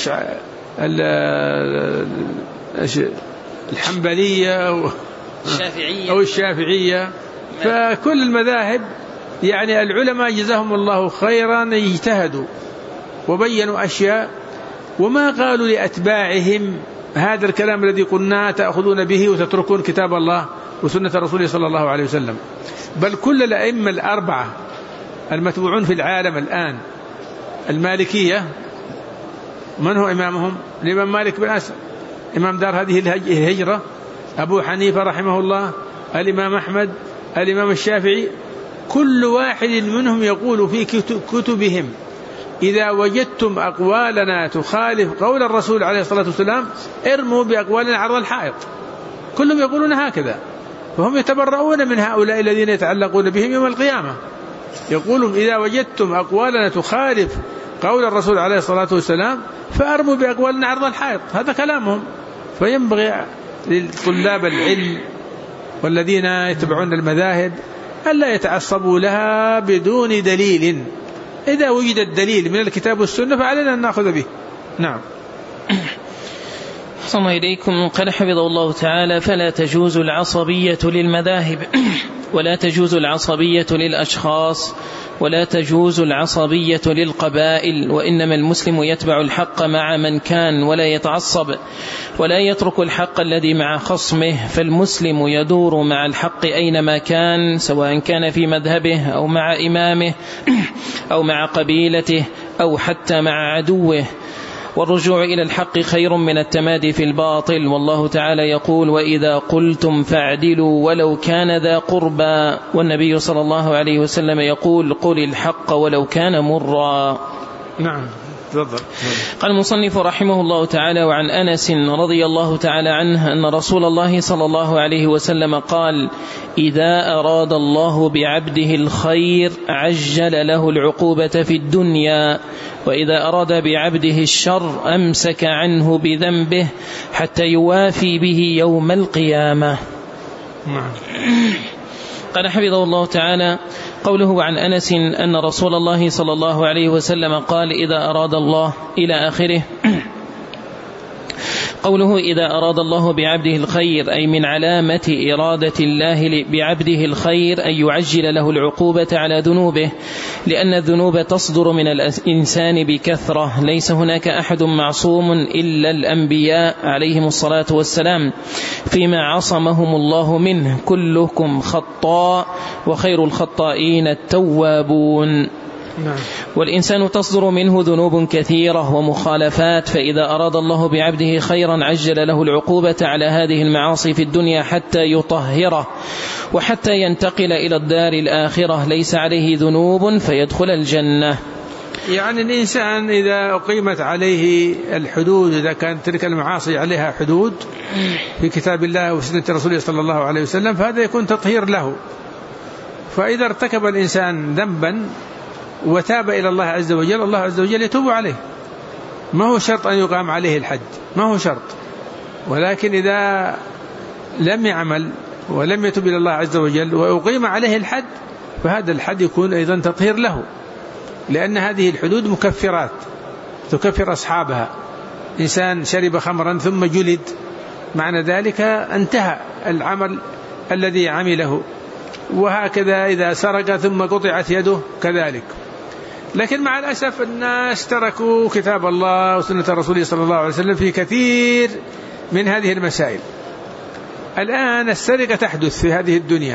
الحنبلية أو الشافعية، فكل المذاهب يعني العلماء جزاهم الله خيرا اجتهدوا وبينوا أشياء وما قالوا لأتباعهم هذا الكلام الذي قلنا تأخذون به وتتركون كتاب الله وسنة رسوله صلى الله عليه وسلم. بل كل الأئمة الأربعة المتبوعون في العالم الآن، المالكية من هو إمامهم؟ الإمام مالك بن أنس إمام دار هذه الهجرة، أبو حنيفة رحمه الله، الإمام أحمد، الإمام الشافعي، كل واحد منهم يقول في كتبهم: إذا وجدتم أقوالنا تخالف قول الرسول عليه الصلاة والسلام ارموا بأقوالنا عرض الحائط. كلهم يقولون هكذا، فهم يتبرؤون من هؤلاء الذين يتعلقون بهم يوم القيامة. يقولون: إذا وجدتم أقوالنا تخالف قول الرسول عليه الصلاة والسلام فأرموا بأقوالنا عرض الحائط. هذا كلامهم. فينبغي لطلاب العلم والذين يتبعون المذاهب ألا يتعصبوا لها بدون دليل. إذا وجد الدليل من الكتاب والسنة فعلينا أن نأخذ به. نعم. صلى إليكم. قال حفظه الله تعالى: فلا تجوز العصبية للمذاهب ولا تجوز العصبية للأشخاص ولا تجوز العصبية للقبائل، وإنما المسلم يتبع الحق مع من كان ولا يتعصب ولا يترك الحق الذي مع خصمه. فالمسلم يدور مع الحق أينما كان، سواء كان في مذهبه أو مع إمامه أو مع قبيلته أو حتى مع عدوه. والرجوع إلى الحق خير من التمادي في الباطل. والله تعالى يقول: وإذا قلتم فاعدلوا ولو كان ذا قربى. والنبي صلى الله عليه وسلم يقول: قل الحق ولو كان مرا. نعم. قال المصنف رحمه الله تعالى: وعن أنس رضي الله تعالى عنه أن رسول الله صلى الله عليه وسلم قال: إذا أراد الله بعبده الخير عجل له العقوبة في الدنيا، وإذا أراد بعبده الشر أمسك عنه بذنبه حتى يوافي به يوم القيامة. قال حفظه الله تعالى: قوله عن أنس أن رسول الله صلى الله عليه وسلم قال: إذا أراد الله إلى آخره. قوله إذا أراد الله بعبده الخير أي من علامة إرادة الله بعبده الخير أن يعجل له العقوبة على ذنوبه، لأن الذنوب تصدر من الإنسان بكثرة، ليس هناك أحد معصوم إلا الأنبياء عليهم الصلاة والسلام فيما عصمهم الله منه، كلكم خطاء وخير الخطائين التوابون. والإنسان تصدر منه ذنوب كثيرة ومخالفات، فإذا أراد الله بعبده خيرا عجل له العقوبة على هذه المعاصي في الدنيا حتى يطهره، وحتى ينتقل إلى الدار الآخرة ليس عليه ذنوب فيدخل الجنة. يعني الإنسان إذا أقيمت عليه الحدود، إذا كانت تلك المعاصي عليها حدود في كتاب الله وسنة رسوله صلى الله عليه وسلم، فهذا يكون تطهير له. فإذا ارتكب الإنسان ذنبا وتاب إلى الله عز وجل، الله عز وجل يتوب عليه، ما هو شرط أن يقام عليه الحد، ما هو شرط. ولكن إذا لم يعمل ولم يتوب إلى الله عز وجل وأقيم عليه الحد، فهذا الحد يكون أيضا تطهير له، لأن هذه الحدود مكفرات تكفر أصحابها. إنسان شرب خمرا ثم جلد، معنى ذلك انتهى العمل الذي عمله. وهكذا إذا سرق ثم قطعت يده كذلك. لكن مع الأسف الناس تركوا كتاب الله وسنة رسوله صلى الله عليه وسلم في كثير من هذه المسائل. الآن السرقة تحدث في هذه الدنيا،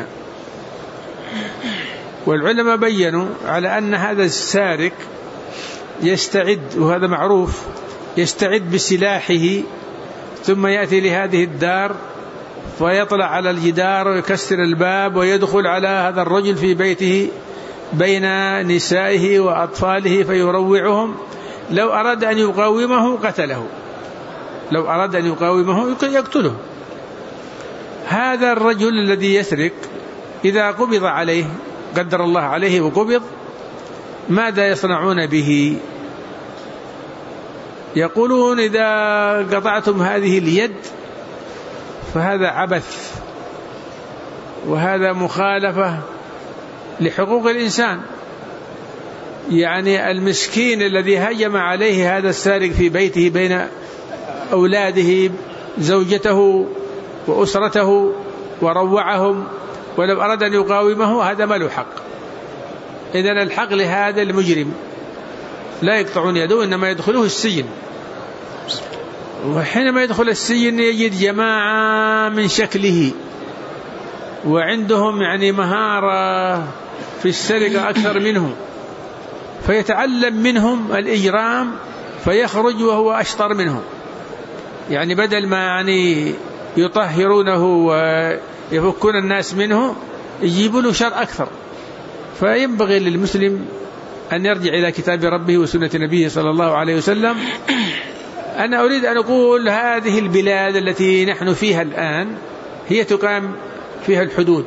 والعلماء بيّنوا على أن هذا السارق يستعد، وهذا معروف، يستعد بسلاحه ثم يأتي لهذه الدار ويطلع على الجدار ويكسر الباب ويدخل على هذا الرجل في بيته بين نسائه وأطفاله فيروعهم. لو أراد أن يقاومه قتله، لو أراد أن يقاومه يقتله. هذا الرجل الذي يسرق إذا قبض عليه، قدر الله عليه وقبض، ماذا يصنعون به؟ يقولون إذا قطعتم هذه اليد فهذا عبث، وهذا مخالفة لحقوق الإنسان. يعني المسكين الذي هجم عليه هذا السارق في بيته بين أولاده، زوجته وأسرته، وروعهم، ولو أراد أن يقاومه هذا ما له حق. إذن الحق لهذا المجرم، لا يقطعون يده إنما يدخله السجن. وحينما يدخل السجن يجد جماعة من شكله وعندهم يعني مهارة في السرقة أكثر منهم، فيتعلم منهم الإجرام فيخرج وهو أشطر منهم. يعني بدل ما يعني يطهرونه ويفكون الناس منه، يجيبوا له شر أكثر. فينبغي للمسلم أن يرجع إلى كتاب ربه وسنة نبيه صلى الله عليه وسلم. أنا أريد أن أقول هذه البلاد التي نحن فيها الآن هي تقام فيها الحدود.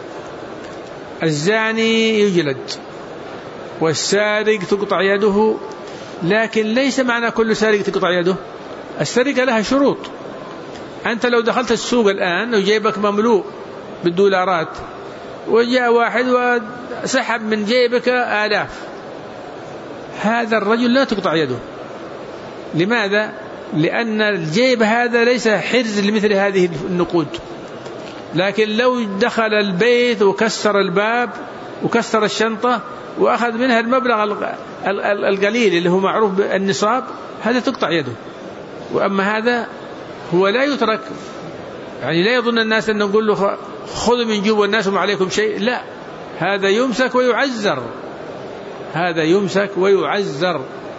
الزاني يجلد والسارق تقطع يده، لكن ليس معنى كل سارق تقطع يده. السرقة لها شروط. أنت لو دخلت السوق الآن وجيبك مملوء بالدولارات وجاء واحد وسحب من جيبك آلاف، هذا الرجل لا تقطع يده. لماذا؟ لأن الجيب هذا ليس حرز لمثل هذه النقود. لكن لو دخل البيت وكسر الباب وكسر الشنطة وأخذ منها المبلغ القليل اللي هو معروف بالنصاب، هذا تقطع يده. وأما هذا هو لا يترك، يعني لا يظن الناس أن نقول له خذوا من جيب والناس ما عليكم شيء، لا، هذا يمسك ويعزر، هذا يمسك ويعزر.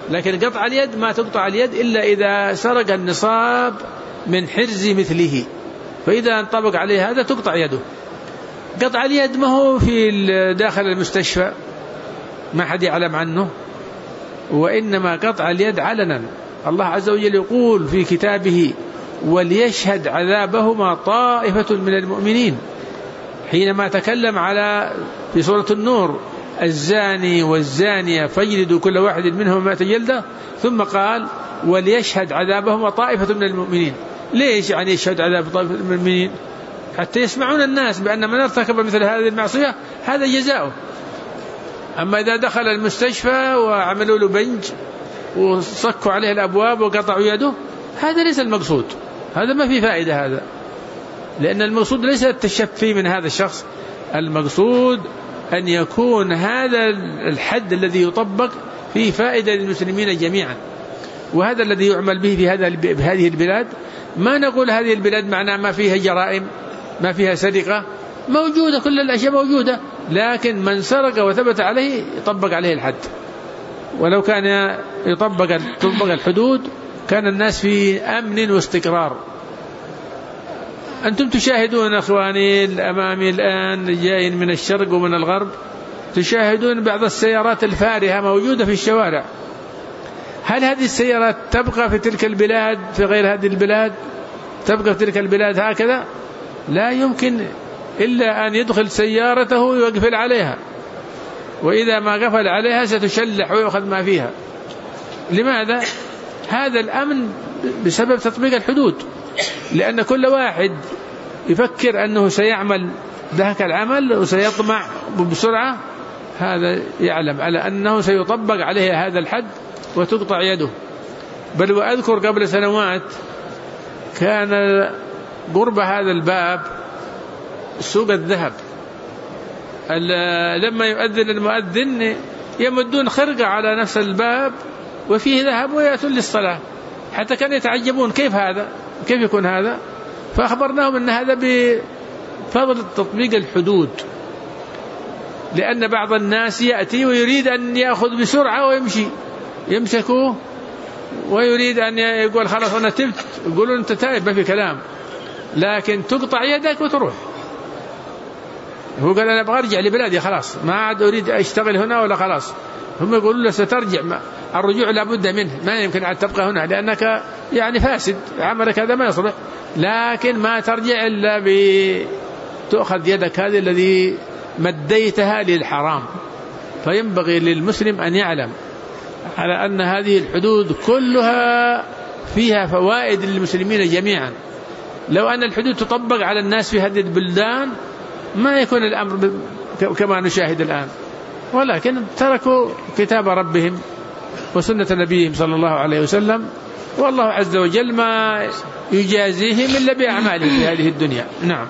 لكن قطع اليد ما تقطع اليد إلا إذا سرق النصاب من حرز مثله، فإذا انطبق عليه هذا تقطع يده. قطع اليد ما هو في داخل المستشفى ما حد يعلم عنه، وإنما قطع اليد علنا. الله عز وجل يقول في كتابه: وليشهد عذابهما طائفة من المؤمنين، حينما تكلم على في سورة النور: الزاني والزانية فاجلدوا كل واحد منهم 100 جلدة، ثم قال: وليشهد عذابهما طائفة من المؤمنين. ليش يعني يشهد عذاب طائفة من المؤمنين؟ حتى يسمعون الناس بأن من ارتكب مثل هذه المعصية هذا جزاؤه. أما إذا دخل المستشفى وعملوا له بنج وصكوا عليه الأبواب وقطعوا يده، هذا ليس المقصود، هذا ما في فائدة هذا، لأن المقصود ليس التشفي من هذا الشخص، المقصود أن يكون هذا الحد الذي يطبق فيه فائدة للمسلمين جميعا. وهذا الذي يعمل به في هذه البلاد. ما نقول هذه البلاد معناه ما فيها جرائم، ما فيها سرقة، موجودة، كل الأشياء موجودة، لكن من سرق وثبت عليه يطبق عليه الحد. ولو كان يطبق الحدود كان الناس في أمن واستقرار. أنتم تشاهدون أخواني الأمامي الآن جايين من الشرق ومن الغرب، تشاهدون بعض السيارات الفارهة موجودة في الشوارع. هل هذه السيارات تبقى في تلك البلاد في غير هذه البلاد؟ تبقى في تلك البلاد هكذا؟ لا يمكن إلا أن يدخل سيارته ويقفل عليها، وإذا ما قفل عليها ستشلح ويأخذ ما فيها. لماذا؟ هذا الأمن بسبب تطبيق الحدود، لأن كل واحد يفكر أنه سيعمل ذاك العمل وسيطمع بسرعة، هذا يعلم على أنه سيطبق عليه هذا الحد وتقطع يده. بل وأذكر قبل سنوات كان قرب هذا الباب سوق الذهب، لما يؤذن المؤذن يمدون خرقة على نفس الباب وفيه ذهب ويأتون للصلاة، حتى كانوا يتعجبون كيف هذا، كيف يكون هذا؟ فأخبرناهم أن هذا بفضل تطبيق الحدود، لأن بعض الناس يأتي ويريد أن يأخذ بسرعة ويمشي، يمسكوه ويريد أن يقول خلاص أنا تبت، يقولون أنت تائب ما في كلام، لكن تقطع يدك وتروح. هو قال أنا أبغى أرجع لبلادي خلاص، ما عاد أريد أشتغل هنا ولا خلاص. هم يقولون له سترجع، الرجوع لابد منه، ما يمكن أن تبقى هنا لأنك يعني فاسد، عملك هذا ما يصلح، لكن ما ترجع إلا بتأخذ يدك هذه الذي مديتها للحرام. فينبغي للمسلم أن يعلم على أن هذه الحدود كلها فيها فوائد للمسلمين جميعا. لو أن الحدود تطبق على الناس في هذه البلدان ما يكون الأمر كما نشاهد الآن، ولكن تركوا كتاب ربهم وسنة نبيهم صلى الله عليه وسلم، والله عز وجل ما يجازيهم إلا بأعمالهم في هذه الدنيا. نعم.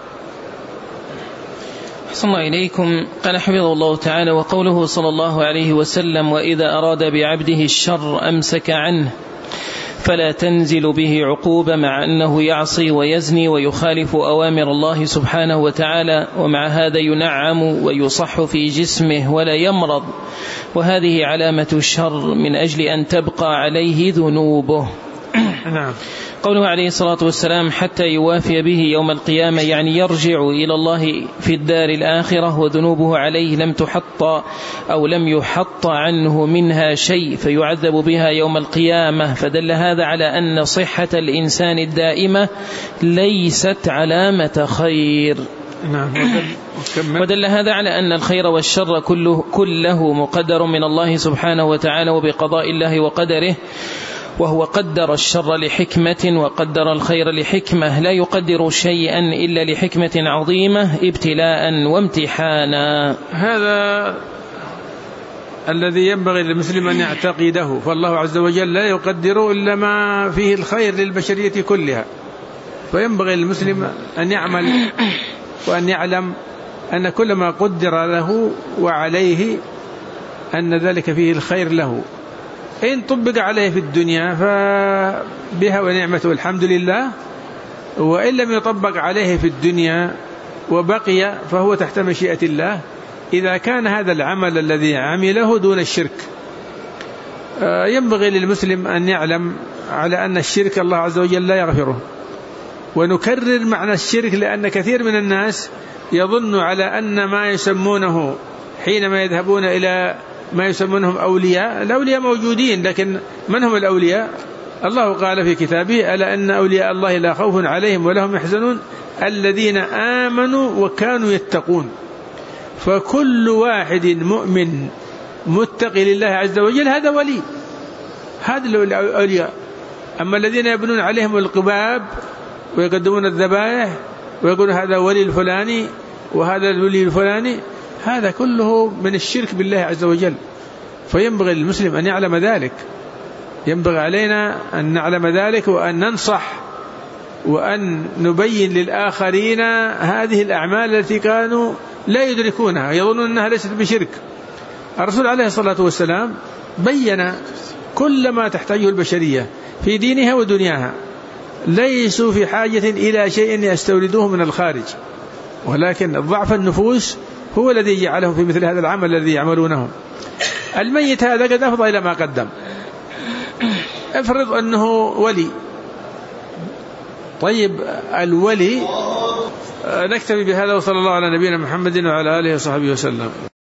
أحسن الله إليكم. قال حفظه الله تعالى: وقوله صلى الله عليه وسلم: وإذا أراد بعبده الشر أمسك عنه فلا تنزل به عقوبة، مع أنه يعصي ويزني ويخالف أوامر الله سبحانه وتعالى، ومع هذا ينعم ويصح في جسمه ولا يمرض، وهذه علامة الشر من أجل أن تبقى عليه ذنوبه. نعم. قوله عليه الصلاة والسلام: حتى يوافي به يوم القيامة، يعني يرجع إلى الله في الدار الآخرة وذنوبه عليه لم تحط أو لم يحط عنه منها شيء فيعذب بها يوم القيامة. فدل هذا على أن صحة الإنسان الدائمة ليست علامة خير. نعم. ودل هذا على أن الخير والشر كله مقدر من الله سبحانه وتعالى وبقضاء الله وقدره، وهو قدر الشر لحكمة وقدر الخير لحكمة، لا يقدر شيئا إلا لحكمة عظيمة ابتلاء وامتحانا. هذا الذي ينبغي للمسلم أن يعتقده، فالله عز وجل لا يقدر إلا ما فيه الخير للبشرية كلها، فينبغي للمسلم أن يعمل وأن يعلم أن كل ما قدر له وعليه أن ذلك فيه الخير له. إن طبق عليه في الدنيا فبها ونعمته الحمد لله، وإن لم يطبق عليه في الدنيا وبقي فهو تحت مشيئة الله، إذا كان هذا العمل الذي عمله دون الشرك. ينبغي للمسلم أن يعلم على أن الشرك الله عز وجل لا يغفره. ونكرر معنى الشرك لأن كثير من الناس يظن على أن ما يسمونه حينما يذهبون إلى ما يسمونهم أولياء، الأولياء موجودين، لكن من هم الأولياء؟ الله قال في كتابه: ألا إن أولياء الله لا خوف عليهم ولا هم يحزنون الذين آمنوا وكانوا يتقون. فكل واحد مؤمن متقي لله عز وجل هذا ولي، هذا الأولياء. أما الذين يبنون عليهم القباب ويقدمون الذبائح ويقولون هذا ولي الفلاني وهذا الولي الفلاني، هذا كله من الشرك بالله عز وجل. فينبغي للمسلم أن يعلم ذلك، ينبغي علينا أن نعلم ذلك وأن ننصح وأن نبين للآخرين هذه الأعمال التي كانوا لا يدركونها، يظنون أنها ليست بشرك. الرسول عليه الصلاة والسلام بين كل ما تحتاجه البشرية في دينها ودنياها، ليسوا في حاجة إلى شيء يستوردوه من الخارج، ولكن ضعف النفوس هو الذي جعلهم في مثل هذا العمل الذي يعملونه. الميت هذا قد أفضى إلى ما قدم، افرض أنه ولي. طيب الولي. نكتفي بهذا، وصلى الله على نبينا محمد وعلى آله وصحبه وسلم.